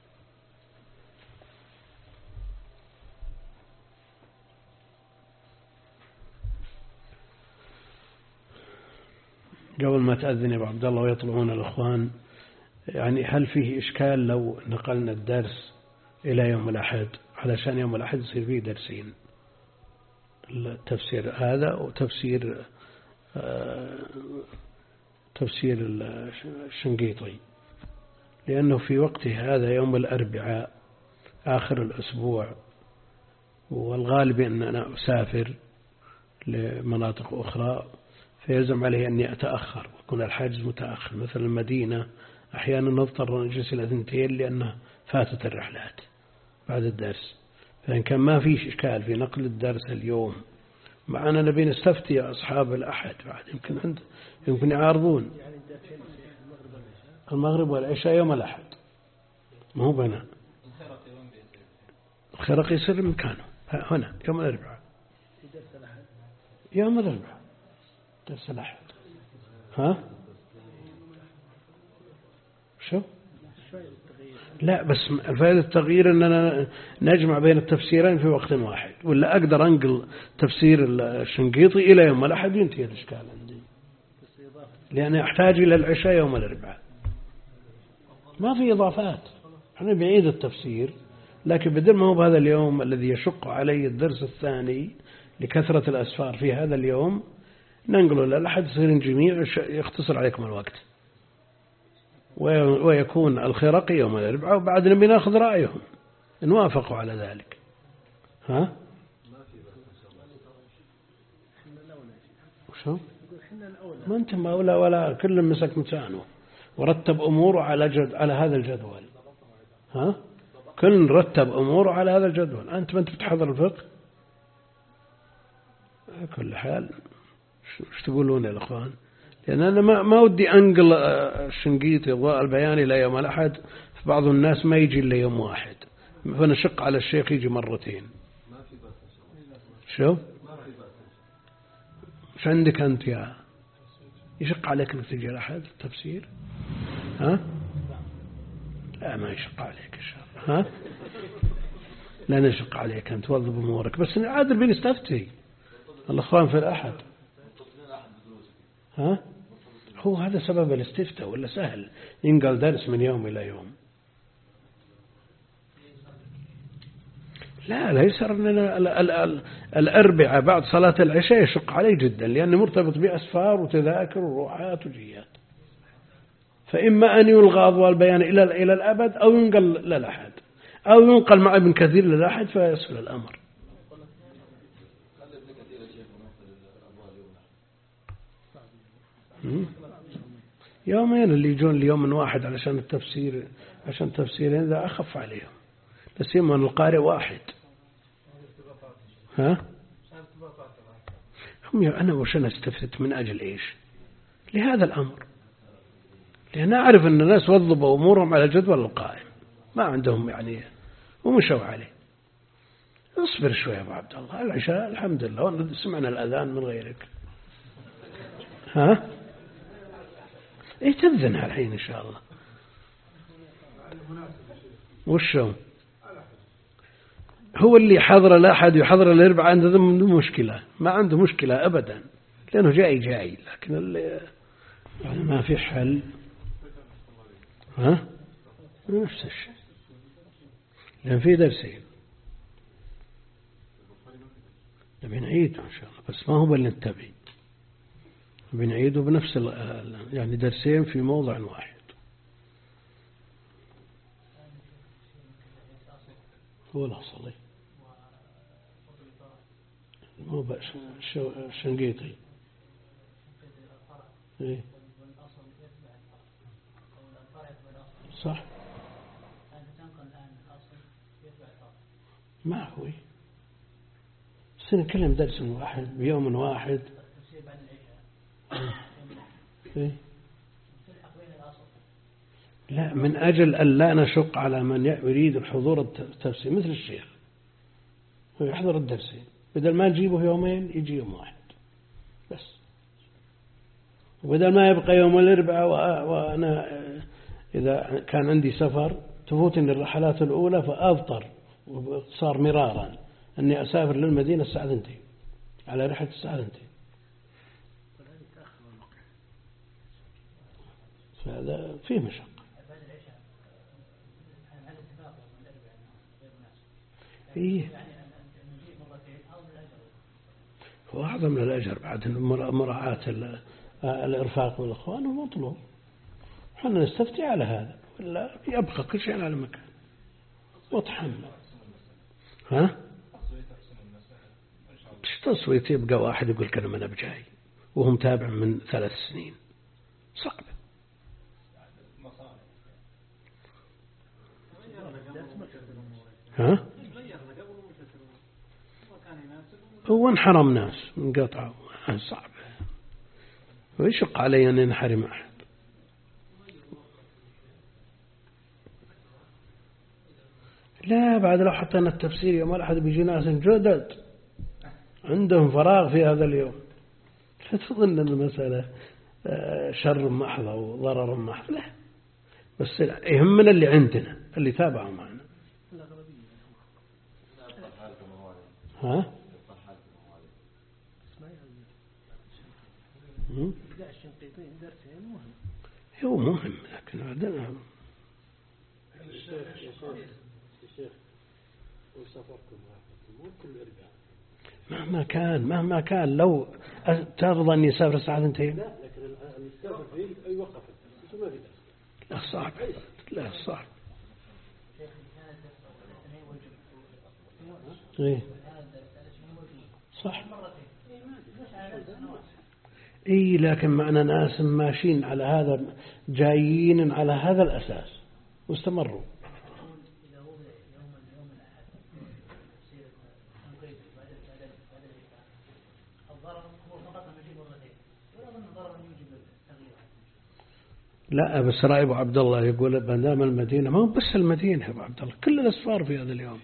قبل ما تأذن يا أبو عبد الله ويطلعون الأخوان، يعني هل فيه إشكال لو نقلنا الدرس إلى يوم الأحد، علشان يوم الأحد يصير فيه درسين، التفسير هذا وتفسير آه تفسير الشنقيطي، لأنه في وقته هذا يوم الأربعاء آخر الأسبوع، والغالب أننا أسافر لمناطق أخرى، فيلزم عليه أني أتأخر ويكون الحاجز متأخر. مثل المدينة أحيانا نضطر نجلس إلى ثنتين لأنه فاتت الرحلات بعد الدرس، فإن كان ما فيش إشكال في نقل الدرس اليوم، معنا نبي نستفتي أصحاب الأحد بعد، يمكن عند يمكن يعارضون المغرب والعشاء يوم الأحد، ما هو بنا الخرق يصير مكانه هنا يوم الأربعاء. يوم الأربعاء درس الأحد. ها؟ شو؟ لا بس فائدة التغيير أننا نجمع بين التفسيرين في وقت واحد، ولا أقدر أنقل تفسير الشنقيطي إلى يوم الأحد وينتهي الإشكال عندي، لأن أحتاج إلى العشاء يوم الأربعاء. ما في إضافات، احنا بعيد التفسير، لكن بدل ما هو بهذا اليوم الذي يشق علي الدرس الثاني لكثرة الأسفار في هذا اليوم، ننقله للأحد يصير جميع يختصر عليكم الوقت، ويكون الخرقي يوم الأربعاء، وبعد نبي ناخذ رأيهم إن وافقوا على ذلك. ها؟ وشو؟ ما أنت ما أولى ولا كل مسك متانه ورتب أموره على جد على هذا الجدول. ها؟ كل رتب أموره على هذا الجدول. أنت ما أنت بتحضر الفقه؟ على كل حال ايش تقولون يا الأخوان؟ لأن أنا ما ما ودي أنقل الشنقيطي ضاء البيان إلى يوم الأحد، فبعض الناس ما يجي إلا يوم واحد، فنشق على الشيخ يجي مرتين. شو؟ ايش عندك أنت يا يشق عليك أنك تجي الأحد التفسير؟ ها؟ لا ما يشق عليك إن شاء الله. ها؟ لا نشق عليك أنت توظف أمورك، بس عادل بنستفتي الأخوان في الأحد. ها؟ هو هذا سبب الاستفتاء ولا سهل ينقل درس من يوم إلى يوم؟ لا لا يصير أننا الأربعاء بعد صلاة العشاء يشق علي جدا، لأنه مرتبط بأسفار وتذاكر وروحات وجيات، فإما أن يلغى أضواء البيان إلى إلى الأبد، أو ينقل للأحد، أو ينقل مع ابن كثير للأحد فيسهل الأمر. يومين اللي يجون ليوم واحد علشان التفسير، عشان تفسيرين ذا أخف عليهم، بس يما القارئ واحد. ها؟ هم أنا وش أنا استفدت من أجل إيش لهذا الأمر؟ لأن أعرف أن الناس وضبوا أمورهم على جدول القائم، ما عندهم يعني ومشوا عليه. اصبر شوية يا أبو عبد الله، العشاء الحمد لله سمعنا الأذان من غيرك. ها؟ إيه تذن الحين إن شاء الله. وشو هو اللي حضر الأحد يحضر الأربعاء عنده مشكلة؟ ما عنده مشكلة أبدا، لأنه جاي جاي، لكن اللي يعني ما في حل. ها؟ نفس الشيء، لأن في درسين نبي نعيده إن شاء الله، بس ما هو اللي نتبي، بنعيده بنفس يعني درسين في موضع واحد. هو الأصلي مو بس الشنقيطي. إيه صح، ما هو سنكلم درس واحد بيوم واحد. إيه؟ لا، من أجل أن لا نشق على من يريد الحضور التفسير مثل الشيخ ويحضر الدرسين، بدل ما نجيبه يومين يجي يوم واحد بس، وبدل ما يبقى يوم الأربعاء وأنا إذا كان عندي سفر تفوتني الرحلات الأولى فأضطر وصار مرارا أني أسافر للمدينة الساعة اثنتين على رحلة الساعة اثنتين، فهذا فيه مشقة. إيه هو أعظم من الأجر بعد مراعاة الإرفاق والإخوان ومطلوب، حنا نستفتي على هذا ولا يبقى كل شيء على مكان وتحمل. ها؟ مش تصويت يبقى واحد يقول كلام أنا بجاي وهم تابع من ثلاث سنين، صعب. ها؟ هو انحرم ناس من قطعه صعب، ويشق علي أن ينحرم أحد. لا بعد لو حطينا التفسير يوم الأحد بيجي ناس جدد عندهم فراغ في هذا اليوم، لا تظن أن المسألة شر محض أو ضرر محض، لا، بس يهمنا اللي عندنا اللي تابعوا معنا. ها؟ هو مهم لكن عندنا مهما كان مهما كان لو ترضى أن يسافر الساعة اثنتين. لا لكن السافر فيه أي وقف ما في. لا صعب، لا صعب. إيه صح. إيه لكن معنا ناس ماشيين على هذا، جايين على هذا الأساس واستمروا. لا بس رأي أبو عبد الله يقول بدام المدينة، ما هو بس المدينة يا أبو عبد الله، كل الأسفار في هذا اليوم.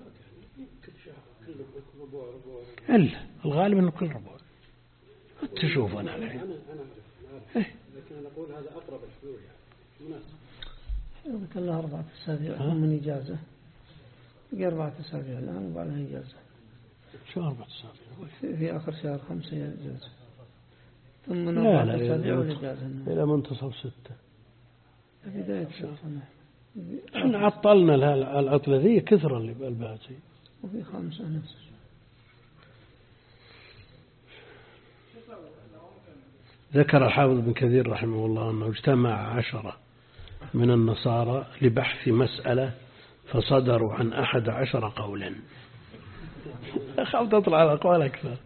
إلا الغالب أنه كل ربع. تشوف أنا الحين. لكن أنا أقول هذا أقرب الحلول يعني مناسب. الله أربعة أسابيع من إجازة. بقي أربعة أسابيع الآن وبعدها إجازة. شو أربعة أسابيع؟ في, في آخر شهر خمسة إجازة. ثم لا أربعة لا أسابيع والإجازة. إلى منتصف ستة. بداية شهر. إحنا عطلنا العطلة ذي كثرة اللي بالباتي. وفي خمسة نفس. ذكر الحافظ بن كثير رحمه الله أنه اجتمع عشرة من النصارى لبحث مسألة فصدروا عن أحد عشر قولا. أخاف تطلع على أقوال أكثر.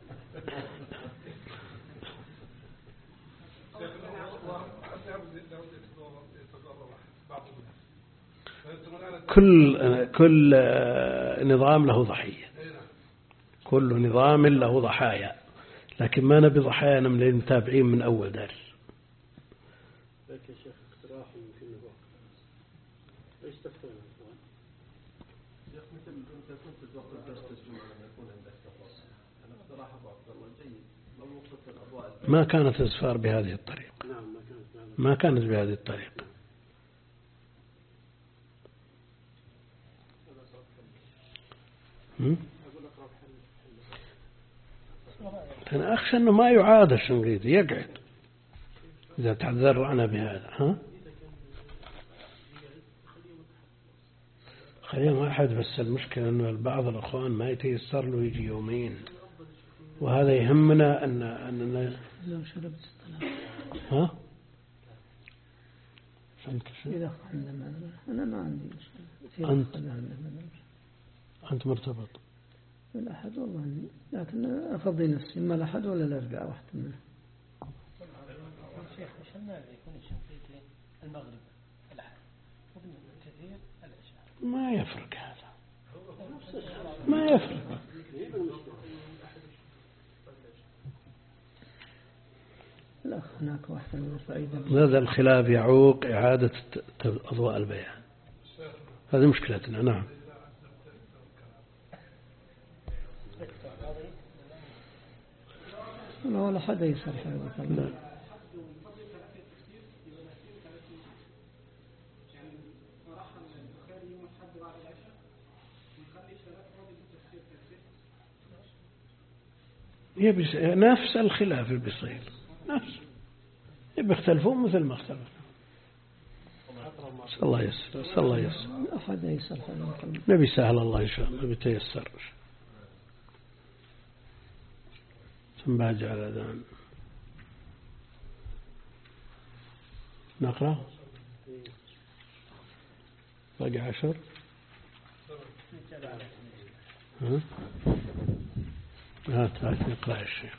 كل كل نظام له ضحية، كل نظام له ضحايا، لكن ما نبي ضحايا من المتابعين من أول درس. لك يا شيخ اقتراح يمكن نبغى ايش تفتون الإخوان؟ يا أخي مثل أنت كنت توقف درس الجمعة لما يكون عندك تفاصيل، أنا اقتراح أبو عبد الله جيد لو وقفت الأضواء. ما كانت الأسفار بهذه الطريقة. نعم ما كانت ما كانت بهذه الطريقة. أنا أخشى أنه ما يعاد الشنقيطي يقعد إذا تذرعنا بهذا. ها خلينا أحد، بس المشكلة أنه بعض الأخوان ما يتيسر له يجي يومين، وهذا يهمنا أن أننا لو شربت الصلاة. ها إذا عندنا أنا ما عندي مشكلة. أنت أنت مرتبط الأحد والله عندي، لكن أفضي نفسي ما الأحد ولا الأربعاء واحد منه. شيخ وش المانع يكون الشنقيطي المغرب الأحد وابن كثير العشاء؟ ما يفرق هذا، ما يفرق. الأخ هناك واحد من سعيد. هذا الخلاف يعوق إعادة أضواء البيان، هذه مشكلتنا. نعم. أنا ولا حدا يسأل حاجة. يبي نفس الخلاف اللي بيصير، نفس بيختلفون مثل ما اختلفوا. صلى الله يسر، صلى الله يسر. أحد يسأل حاجة. نبي سهل الله إن شاء الله، نبي تيسر. ثم بعد على الأذان نقرأ باقي عشر. ها هات هات نقرأ الشيخ.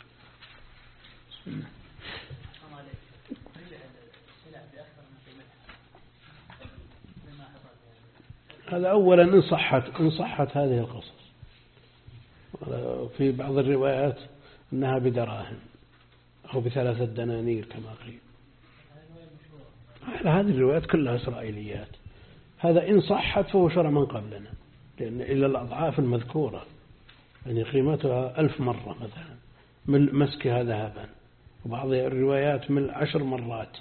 هذا أولا إن صحت إن صحت هذه القصص. في بعض الروايات أنها بدراهم أو بثلاثة دنانير كما قيل. هذه الروايات كلها إسرائيليات. هذا إن صحت فهو شرع من قبلنا، لأن إلى الأضعاف المذكورة يعني قيمتها ألف مرة مثلا من مسكها ذهبا، وبعض الروايات من عشر مرات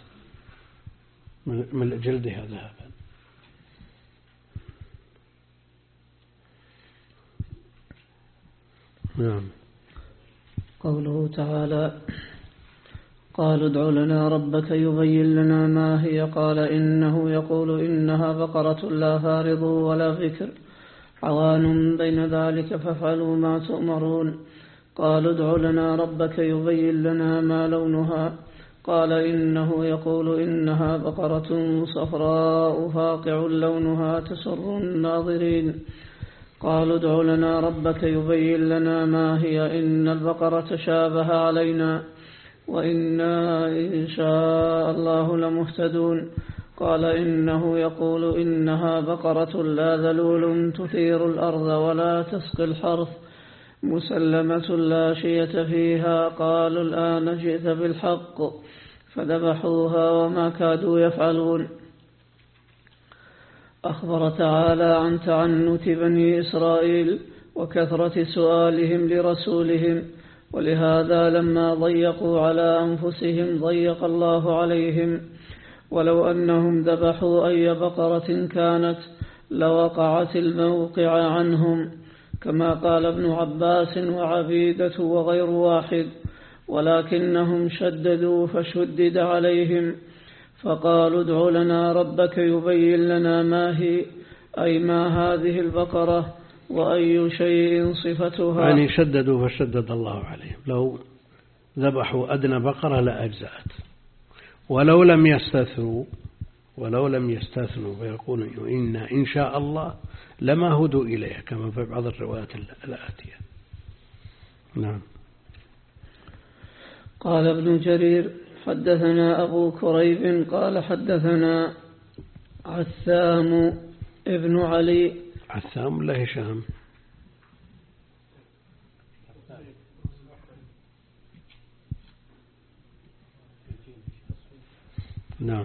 من جلدها ذهبا. نعم. قوله تعالى: قالوا ادع لنا ربك يبين لنا ما هي، قال إنه يقول إنها بقرة لا فارض ولا بكر عوان بين ذلك فافعلوا ما تؤمرون. قالوا ادع لنا ربك يبين لنا ما لونها، قال إنه يقول إنها بقرة صفراء فاقع لونها تسر الناظرين. قالوا ادع لنا ربك يبين لنا ما هي إن البقرة شابه علينا وإنا إن شاء الله لمهتدون. قال إنه يقول إنها بقرة لا ذلول تثير الأرض ولا تسقي الحرث مسلمة لا شية فيها. قالوا الآن جئت بالحق فذبحوها وما كادوا يفعلون. أخبر تعالى عن تعنت بني إسرائيل وكثرة سؤالهم لرسولهم، ولهذا لما ضيقوا على أنفسهم ضيق الله عليهم. ولو أنهم ذبحوا أي بقرة كانت لوقعت الموقع عنهم، كما قال ابن عباس وعبيدة وغير واحد، ولكنهم شددوا فشدد عليهم فقالوا ادع لنا ربك يبين لنا ما هي، أي ما هذه البقرة وأي شيء صفتها. يعني شددوا فشدد الله عليهم. لو ذبحوا أدنى بقرة لأجزأت، ولو لم يستثنوا ولو لم يستثنوا فيقولوا إنا إن شاء الله لما هدوا إليه، كما في بعض الروايات الآتية. نعم. قال ابن جرير حدثنا أبو كريب قال حدثنا عثام ابن علي. عثام ولا هشام؟ نعم.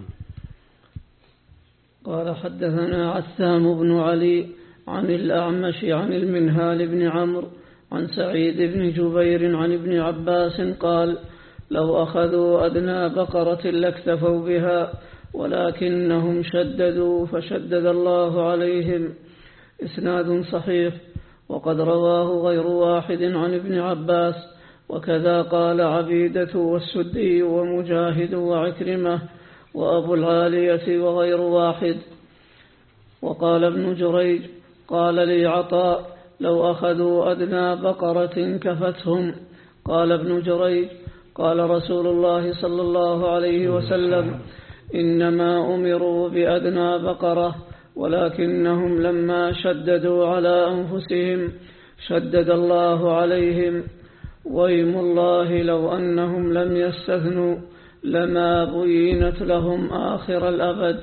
قال حدثنا عثام بن علي عن الأعمش عن المنهال بن عمرو عن سعيد بن جبير عن ابن عباس قال لو أخذوا أدنى بقرة لاكتفوا بها ولكنهم شددوا فشدد الله عليهم. إسناد صحيح. وقد رواه غير واحد عن ابن عباس، وكذا قال عبيدة والسدي ومجاهد وعكرمة وأبو العالية وغير واحد. وقال ابن جريج قال لي عطاء لو أخذوا أدنى بقرة كفتهم. قال ابن جريج قال رسول الله صلى الله عليه وسلم إنما أمروا بأدنى بقرة ولكنهم لما شددوا على أنفسهم شدد الله عليهم. ويم الله لو أنهم لم يستثنوا لما بينت لهم آخر الأبد.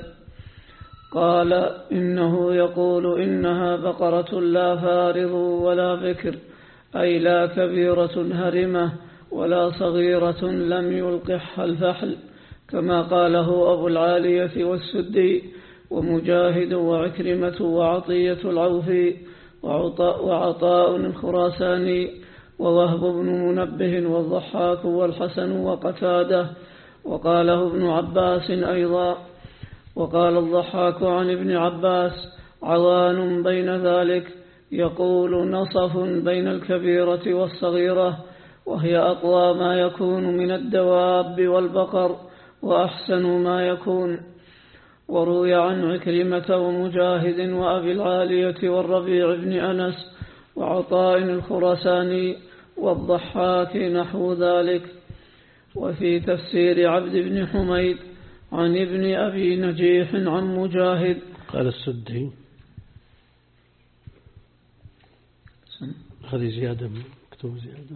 قال إنه يقول إنها بقرة لا فارض ولا بكر، أي لا كبيرة هرمة ولا صغيرة لم يلقحها الفحل، كما قاله أبو العالية والسدي ومجاهد وعكرمة وعطية العوفي وعطاء, وعطاء الخراساني ووهب بن منبه والضحاك والحسن وقتاده. وقاله ابن عباس أيضا. وقال الضحاك عن ابن عباس عوان بين ذلك، يقول نصف بين الكبيرة والصغيرة، وهي أقوى ما يكون من الدواب والبقر وأحسن ما يكون. وروي عن عكرمة ومجاهد وأبي العالية والربيع بن أنس وعطاء الخراساني والضحاك نحو ذلك. وفي تفسير عبد بن حميد عن ابن أبي نجيح عن مجاهد قال السدي هذه زيادة، مكتوب زيادة.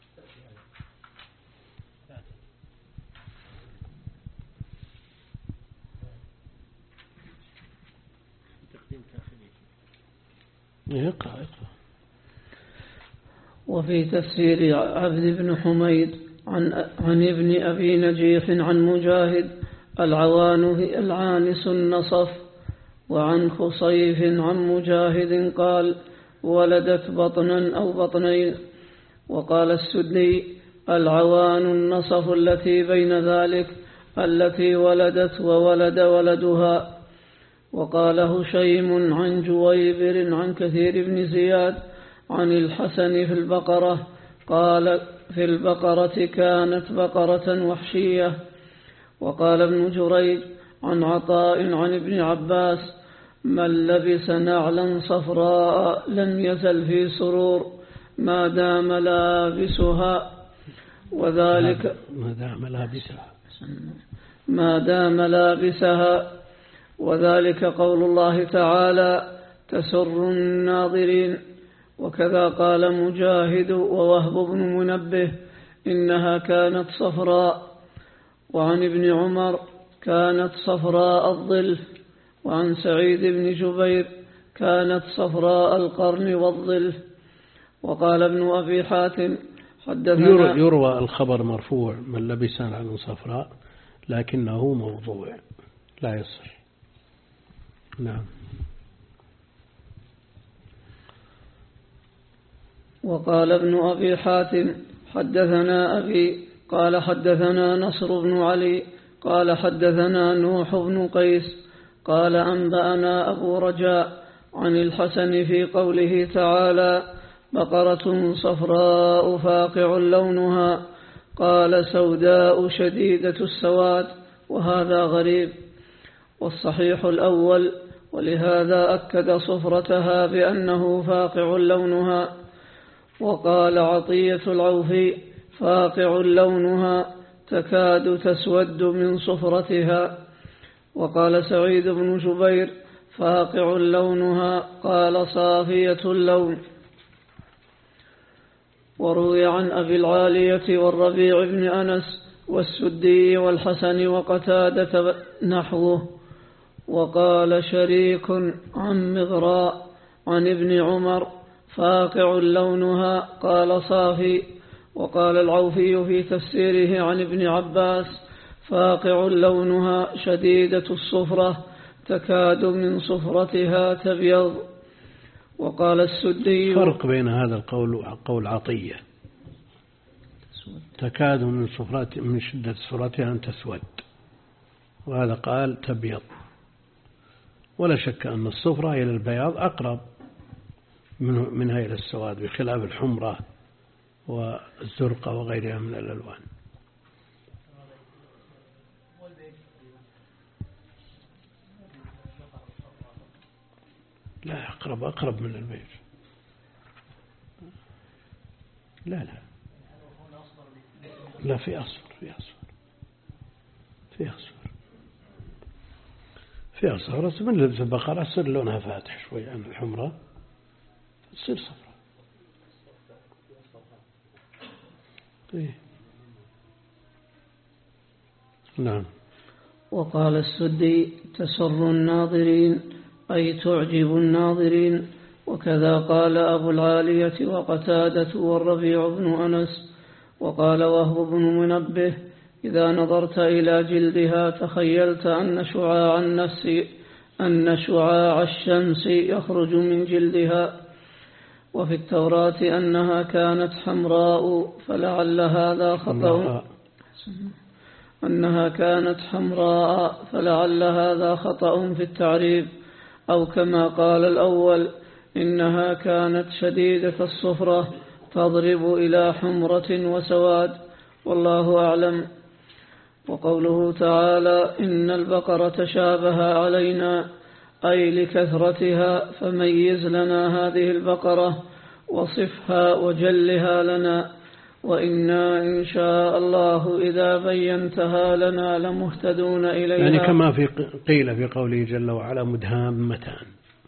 يقرأ يقرأ. وفي تفسير عبد بن حميد عن, عن ابن أبي نجيح عن مجاهد العوان العانس النصف. وعن خصيف عن مجاهد قال ولدت بطنا أو بطنين. وقال السدي العوان النصف التي بين ذلك التي ولدت وولد ولدها. وقال هشيم عن جويبر عن كثير بن زياد عن الحسن في البقرة قال في البقرة كانت بقرة وحشية. وقال ابن جريج عن عطاء عن ابن عباس من لبس نعلا صفراء لم يزل في سرور ما دام لابسها، وذلك ما دام لابسها ما دام لابسها وذلك قول الله تعالى تسر الناظرين. وكذا قال مجاهد ووهب بن منبه إنها كانت صفراء. وعن ابن عمر كانت صفراء الظل. وعن سعيد بن جبير كانت صفراء القرن والظل. وقال ابن أبي حاتم حدثنا يروى الخبر مرفوع من لبس عن صفراء لكنه موضوع لا يصح. نعم. وقال ابن أبي حاتم حدثنا أبي قال حدثنا نصر بن علي قال حدثنا نوح بن قيس قال أنبأنا أبو رجاء عن الحسن في قوله تعالى بقرة صفراء فاقع لونها قال سوداء شديدة السواد، وهذا غريب. والصحيح الأول، ولهذا أكد صفرتها بأنه فاقع لونها. وقال عطية العوفي فاقع لونها تكاد تسود من صفرتها. وقال سعيد بن جبير فاقع لونها قال صافية اللون. وروي عن أبي العالية والربيع بن أنس والسدي والحسن وقتادة نحوه. وقال شريك عن مغراء عن ابن عمر فاقع لونها قال صافي. وقال العوفي في تفسيره عن ابن عباس فاقع لونها شديدة الصفرة تكاد من صفرتها تبيض. وقال السدي فرق بين هذا القول وقول عطية تكاد من صفرات من شدة صفرتها أن تسود، وهذا قال تبيض. ولا شك أن الصفرة إلى البياض أقرب منها إلى السواد بخلاف الحمرة والزرقة وغيرها من الألوان. لا أقرب أقرب من البيض. لا لا لا في أصفر في أصفر في أصفر في أصفر من لبس البقرة تصير لونها فاتح شوي عن الحمرة تصير صفرة. إيه. نعم. وقال السدي تسر الناظرين أي تعجب الناظرين. وكذا قال أبو العالية وقتادة والربيع بن أنس. وقال وهب بن منبه إذا نظرت إلى جلدها تخيلت أن شعاع النفس أن شعاع الشمس يخرج من جلدها. وفي التوراة أنها كانت حمراء فلعل هذا خطأ أنها كانت حمراء فلعل هذا خطأ في التعريب، أو كما قال الأول إنها كانت شديدة الصفرة تضرب إلى حمرة وسواد، والله أعلم. وقوله تعالى إن البقرة تشابه علينا أي لكثرتها فميز لنا هذه البقرة وصفها وجلها لنا، وإنا إن شاء الله إذا بينتها لنا لمهتدون إليها. يعني كما في قيل في قوله جل وعلا مدهامتان.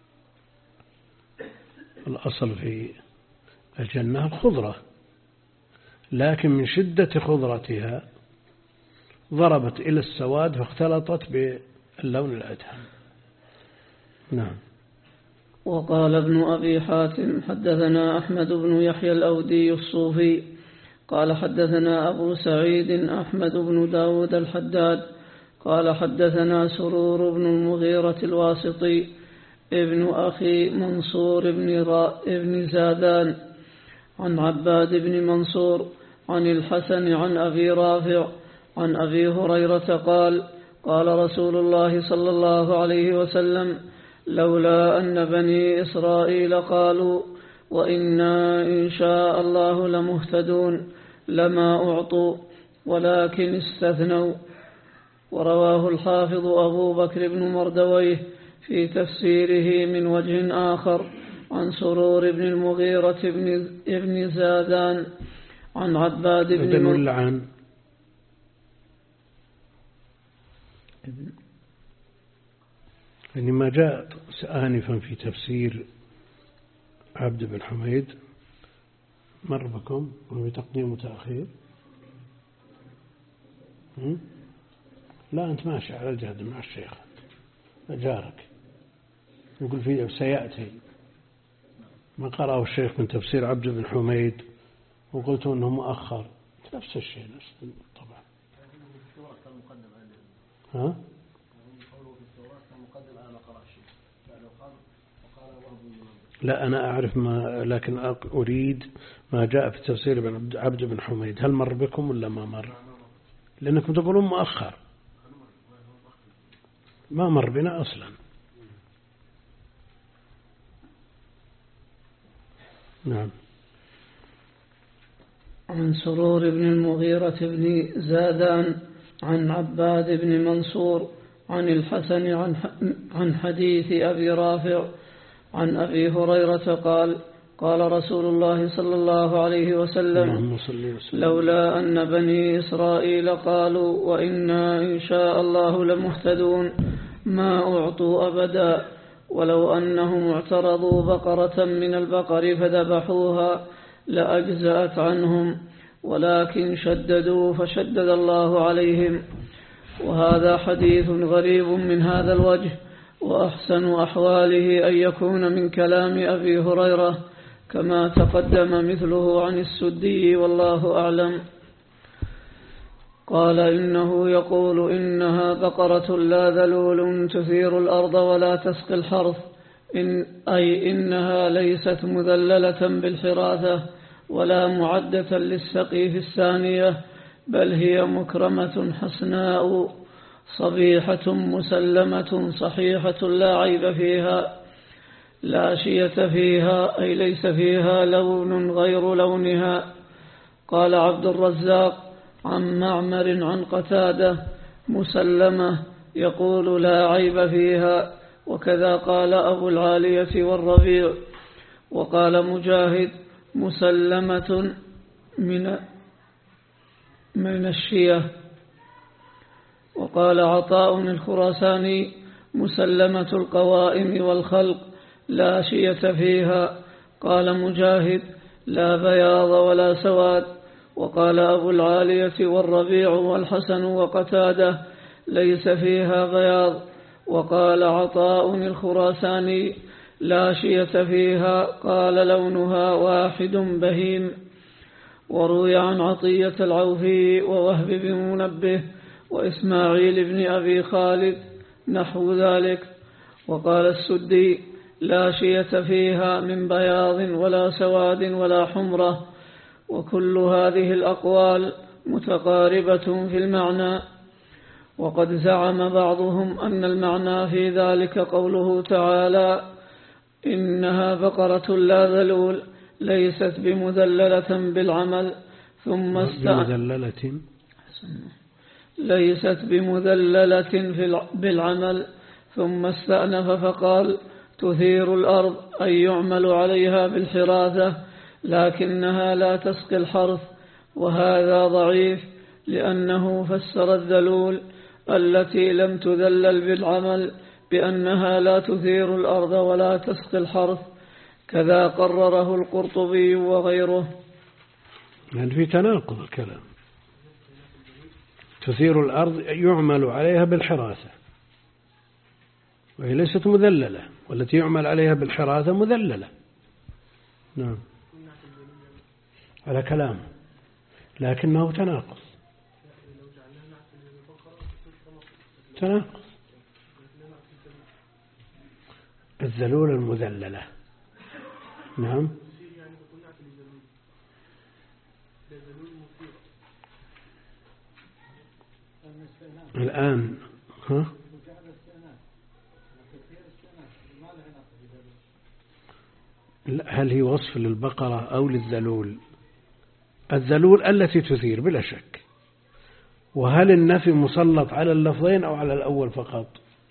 الأصل في الجنة الخضرة، لكن من شدة خضرتها ضربت إلى السواد فاختلطت باللون الأدهم. نعم. وقال ابن أبي حاتم حدثنا أحمد بن يحيى الأودي الصوفي قال حدثنا أبو سعيد أحمد بن داود الحداد قال حدثنا سرور بن المغيرة الواسطي ابن أخي منصور بن, ابن زادان عن عباد بن منصور عن الحسن عن أبي رافع عن أبي هريرة قال قال رسول الله صلى الله عليه وسلم لولا أن بني إسرائيل قالوا وإنا إن شاء الله لمهتدون لما أعطوا ولكن استثنوا. ورواه الحافظ أبو بكر بن مردويه في تفسيره من وجه آخر عن سرور بن المغيرة ابن زادان عن عباد بن منصور يعني ما جاء آنفا في تفسير عبد بن حميد مر بكم وبتقديم وتأخير. لا أنت ماشي على الجهد مع الشيخ جارك يقول فيه سيأتي ما قرأه الشيخ من تفسير عبد بن حميد وقلت أنه مؤخر نفس الشيء نفس طبعا. ها لا أنا أعرف ما لكن أريد ما جاء في تفسير عبد بن حميد هل مر بكم ولا ما مر؟ لأنكم تقولون مؤخر ما مر بنا أصلا. نعم. عن سرور بن المغيرة بن زادان عن عباد بن منصور عن الحسن عن عن حديث أبي رافع عن أبي هريرة قال قال رسول الله صلى الله عليه وسلم لولا أن بني إسرائيل قالوا وإنا إن شاء الله لمهتدون ما أعطوا أبدا، ولو أنهم اعترضوا بقرة من البقر فذبحوها لأجزأت عنهم، ولكن شددوا فشدد الله عليهم. وهذا حديث غريب من هذا الوجه وأحسن أحواله أن يكون من كلام أبي هريرة كما تقدم مثله عن السدي والله أعلم. قال إنه يقول إنها بقرة لا ذلول تثير الأرض ولا تسقي الحرث، إن أي إنها ليست مذللة بالحراثة ولا معدة للسقي في الثانية، بل هي مكرمة حسناء صبيحة مسلمة صحيحة لا عيب فيها، لا شية فيها أي ليس فيها لون غير لونها. قال عبد الرزاق عن معمر عن قتادة مسلمة يقول لا عيب فيها، وكذا قال أبو العالية والربيع. وقال مجاهد مسلمة من من الشية. وقال عطاء الخراساني مسلمة القوائم والخلق لا شية فيها. قال مجاهد لا بياض ولا سواد. وقال أبو العالية والربيع والحسن وقتادة ليس فيها بياض. وقال عطاء الخراساني لا شية فيها، قال لونها واحد بهيم. وروي عن عطية العوفي ووهب بن منبه وإسماعيل بن أبي خالد نحو ذلك. وقال السدي لا شية فيها من بياض ولا سواد ولا حمرة. وكل هذه الأقوال متقاربة في المعنى. وقد زعم بعضهم أن المعنى في ذلك قوله تعالى إنها بقرة لا ذلول ليست بمذللة بالعمل ثم بمذللة ليست بمذللة بالعمل ثم استأنف فقال تثير الأرض أي يعمل عليها بالحراثة لكنها لا تسقي الحرث. وهذا ضعيف لأنه فسر الذلول التي لم تذلل بالعمل بأنها لا تثير الأرض ولا تسقي الحرث، كذا قرره القرطبي وغيره. يعني في تناقض الكلام. تثير الأرض يعمل عليها بالحراثة وهي ليست مذللة، والتي يعمل عليها بالحراثة مذللة. نعم على كلام، لكنه تناقض تناقض. الذلول المذللة. نعم الآن ها هل هي وصف للبقرة أو للذلول؟ الذلول التي تثير بلا شك. وهل النفي مسلط على اللفظين أو على الأول فقط؟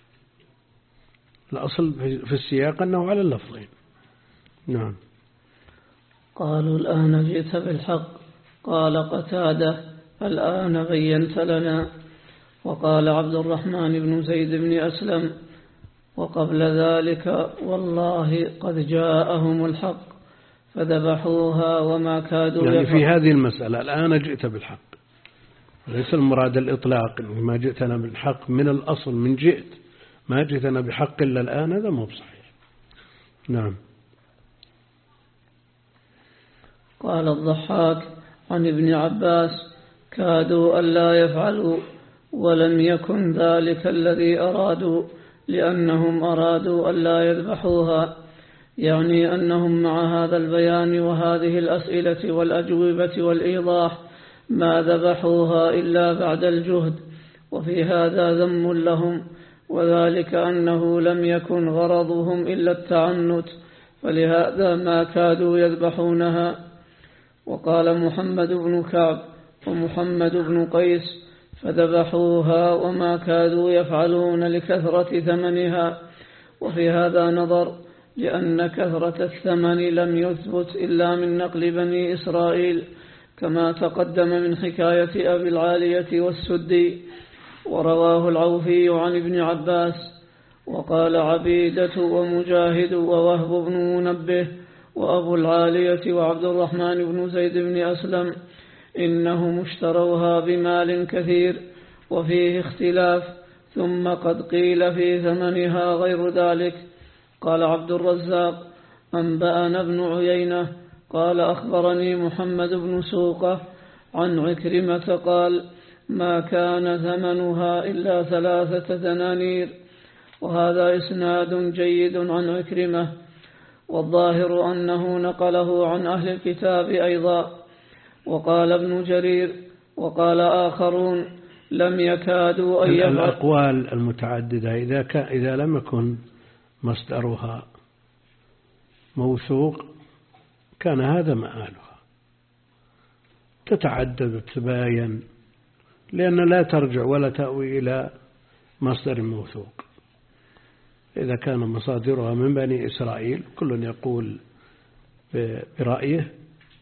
الأصل في السياق أنه على اللفظين. نعم. قالوا الآن جئت بالحق. قال قتادة الآن بينت لنا. وقال عبد الرحمن بن زيد بن أسلم وقبل ذلك والله قد جاءهم الحق فذبحوها وما كادوا يعني يفعلون. في هذه المسألة الآن جئت بالحق، ليس المراد الإطلاق ما جئتنا بالحق من الأصل من جئت، ما جئتنا بحق إلا الآن، هذا مو بصحيح. نعم. قال الضحاك عن ابن عباس كادوا ألا يفعلوا ولم يكن ذلك الذي أرادوا لأنهم أرادوا ألا يذبحوها، يعني أنهم مع هذا البيان وهذه الأسئلة والأجوبة والإيضاح ما ذبحوها إلا بعد الجهد. وفي هذا ذم لهم، وذلك أنه لم يكن غرضهم إلا التعنت، فلهذا ما كادوا يذبحونها. وقال محمد بن كعب ومحمد بن قيس فذبحوها وما كادوا يفعلون لكثرة ثمنها. وفي هذا نظر، لأن كثرة الثمن لم يثبت إلا من نقل بني إسرائيل كما تقدم من حكاية أبي العالية والسدي. ورواه العوفي عن ابن عباس. وقال عبيدة ومجاهد ووهب بن منبه وأبو العالية وعبد الرحمن بن زيد بن أسلم إنهم اشتروها بمال كثير، وفيه اختلاف، ثم قد قيل في ثمنها غير ذلك. قال عبد الرزاق أنبأنا ابن عيينة قال أخبرني محمد بن سوقة عن عكرمة قال ما كان ثمنها إلا ثلاثة دنانير. وهذا إسناد جيد عن عكرمة، والظاهر أنه نقله عن أهل الكتاب أيضا. وقال ابن جرير وقال آخرون لم يكادوا أن يفعلوا. الأقوال المتعددة إذا كان إذا لم يكن مصدرها موثوق كان هذا مآلها، تتعدد وتتباين، لأن لا ترجع ولا تأوي إلى مصدر موثوق. إذا كان مصادرها من بني إسرائيل كل يقول برأيه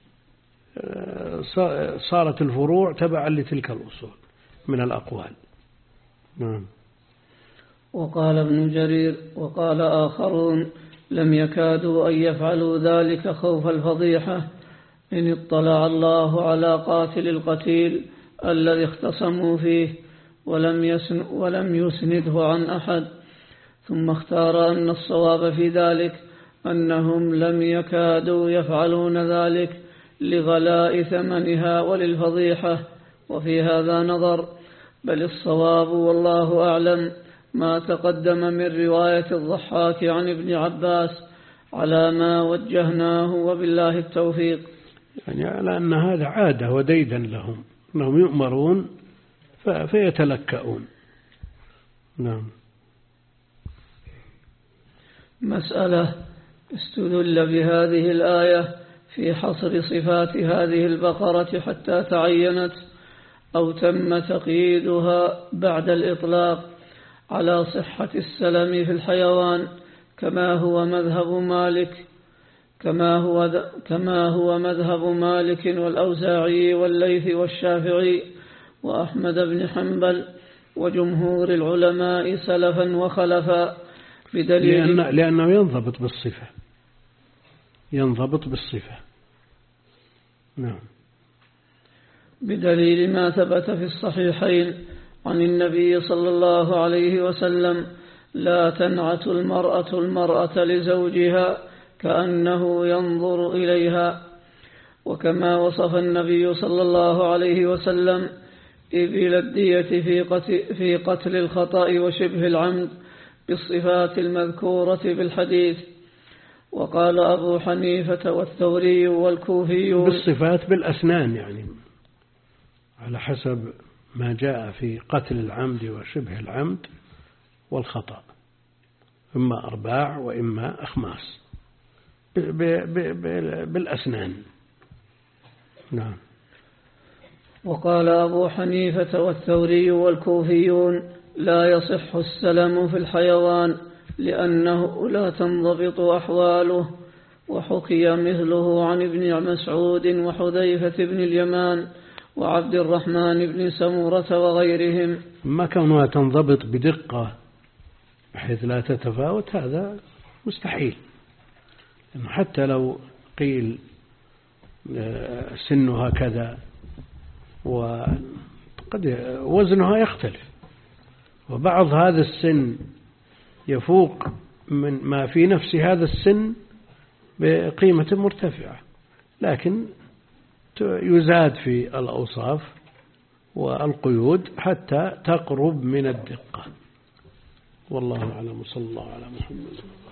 صارت الفروع تبعا لتلك الأصول من الأقوال. نعم. وقال ابن جرير وقال آخرون لم يكادوا أن يفعلوا ذلك خوف الفضيحة إن اطلع الله على قاتل القتيل الذي اختصموا فيه ولم يسن ولم يسنده عن أحد. ثم اختار أن الصواب في ذلك أنهم لم يكادوا يفعلون ذلك لغلاء ثمنها وللفضيحة، وفي هذا نظر، بل الصواب والله أعلم ما تقدم من رواية الضحاك عن ابن عباس على ما وجهناه وبالله التوفيق. يعني على أن هذا عادة وديدا لهم أنهم يؤمرون فيتلكؤون. نعم. مسألة استدل بهذه الآية في حصر صفات هذه البقرة حتى تعينت أو تم تقييدها بعد الإطلاق على صحة السلم في الحيوان كما هو مذهب مالك كما هو كما هو مذهب مالك والأوزاعي والليث والشافعي وأحمد بن حنبل وجمهور العلماء سلفا وخلفا، بدليل لأن لأنه ينضبط بالصفة ينضبط بالصفة. نعم. بدليل ما ثبت في الصحيحين عن النبي صلى الله عليه وسلم لا تنعت المرأة المرأة لزوجها كأنه ينظر إليها. وكما وصف النبي صلى الله عليه وسلم إبل الدية في قتل, في قتل الخطأ وشبه العمد بالصفات المذكورة بالحديث. وقال أبو حنيفة والثوري والكوفي بالصفات بالأسنان، يعني على حسب ما جاء في قتل العمد وشبه العمد والخطأ، إما أرباع وإما أخماس بالأسنان. نعم. وقال أبو حنيفة والثوري والكوفيون لا يصح السلم في الحيوان لأنه لا تنضبط أحواله. وحكي مثله عن ابن مسعود وحذيفة بن اليمان وعبد الرحمن بن سمورة وغيرهم. ما كونها تنضبط بدقة بحيث لا تتفاوت هذا مستحيل، حتى لو قيل سنها كذا وقد وزنها يختلف، وبعض هذا السن يفوق من ما في نفس هذا السن بقيمة مرتفعة، لكن يزاد في الأوصاف والقيود حتى تقرب من الدقة. والله أعلم. صلى الله على محمد.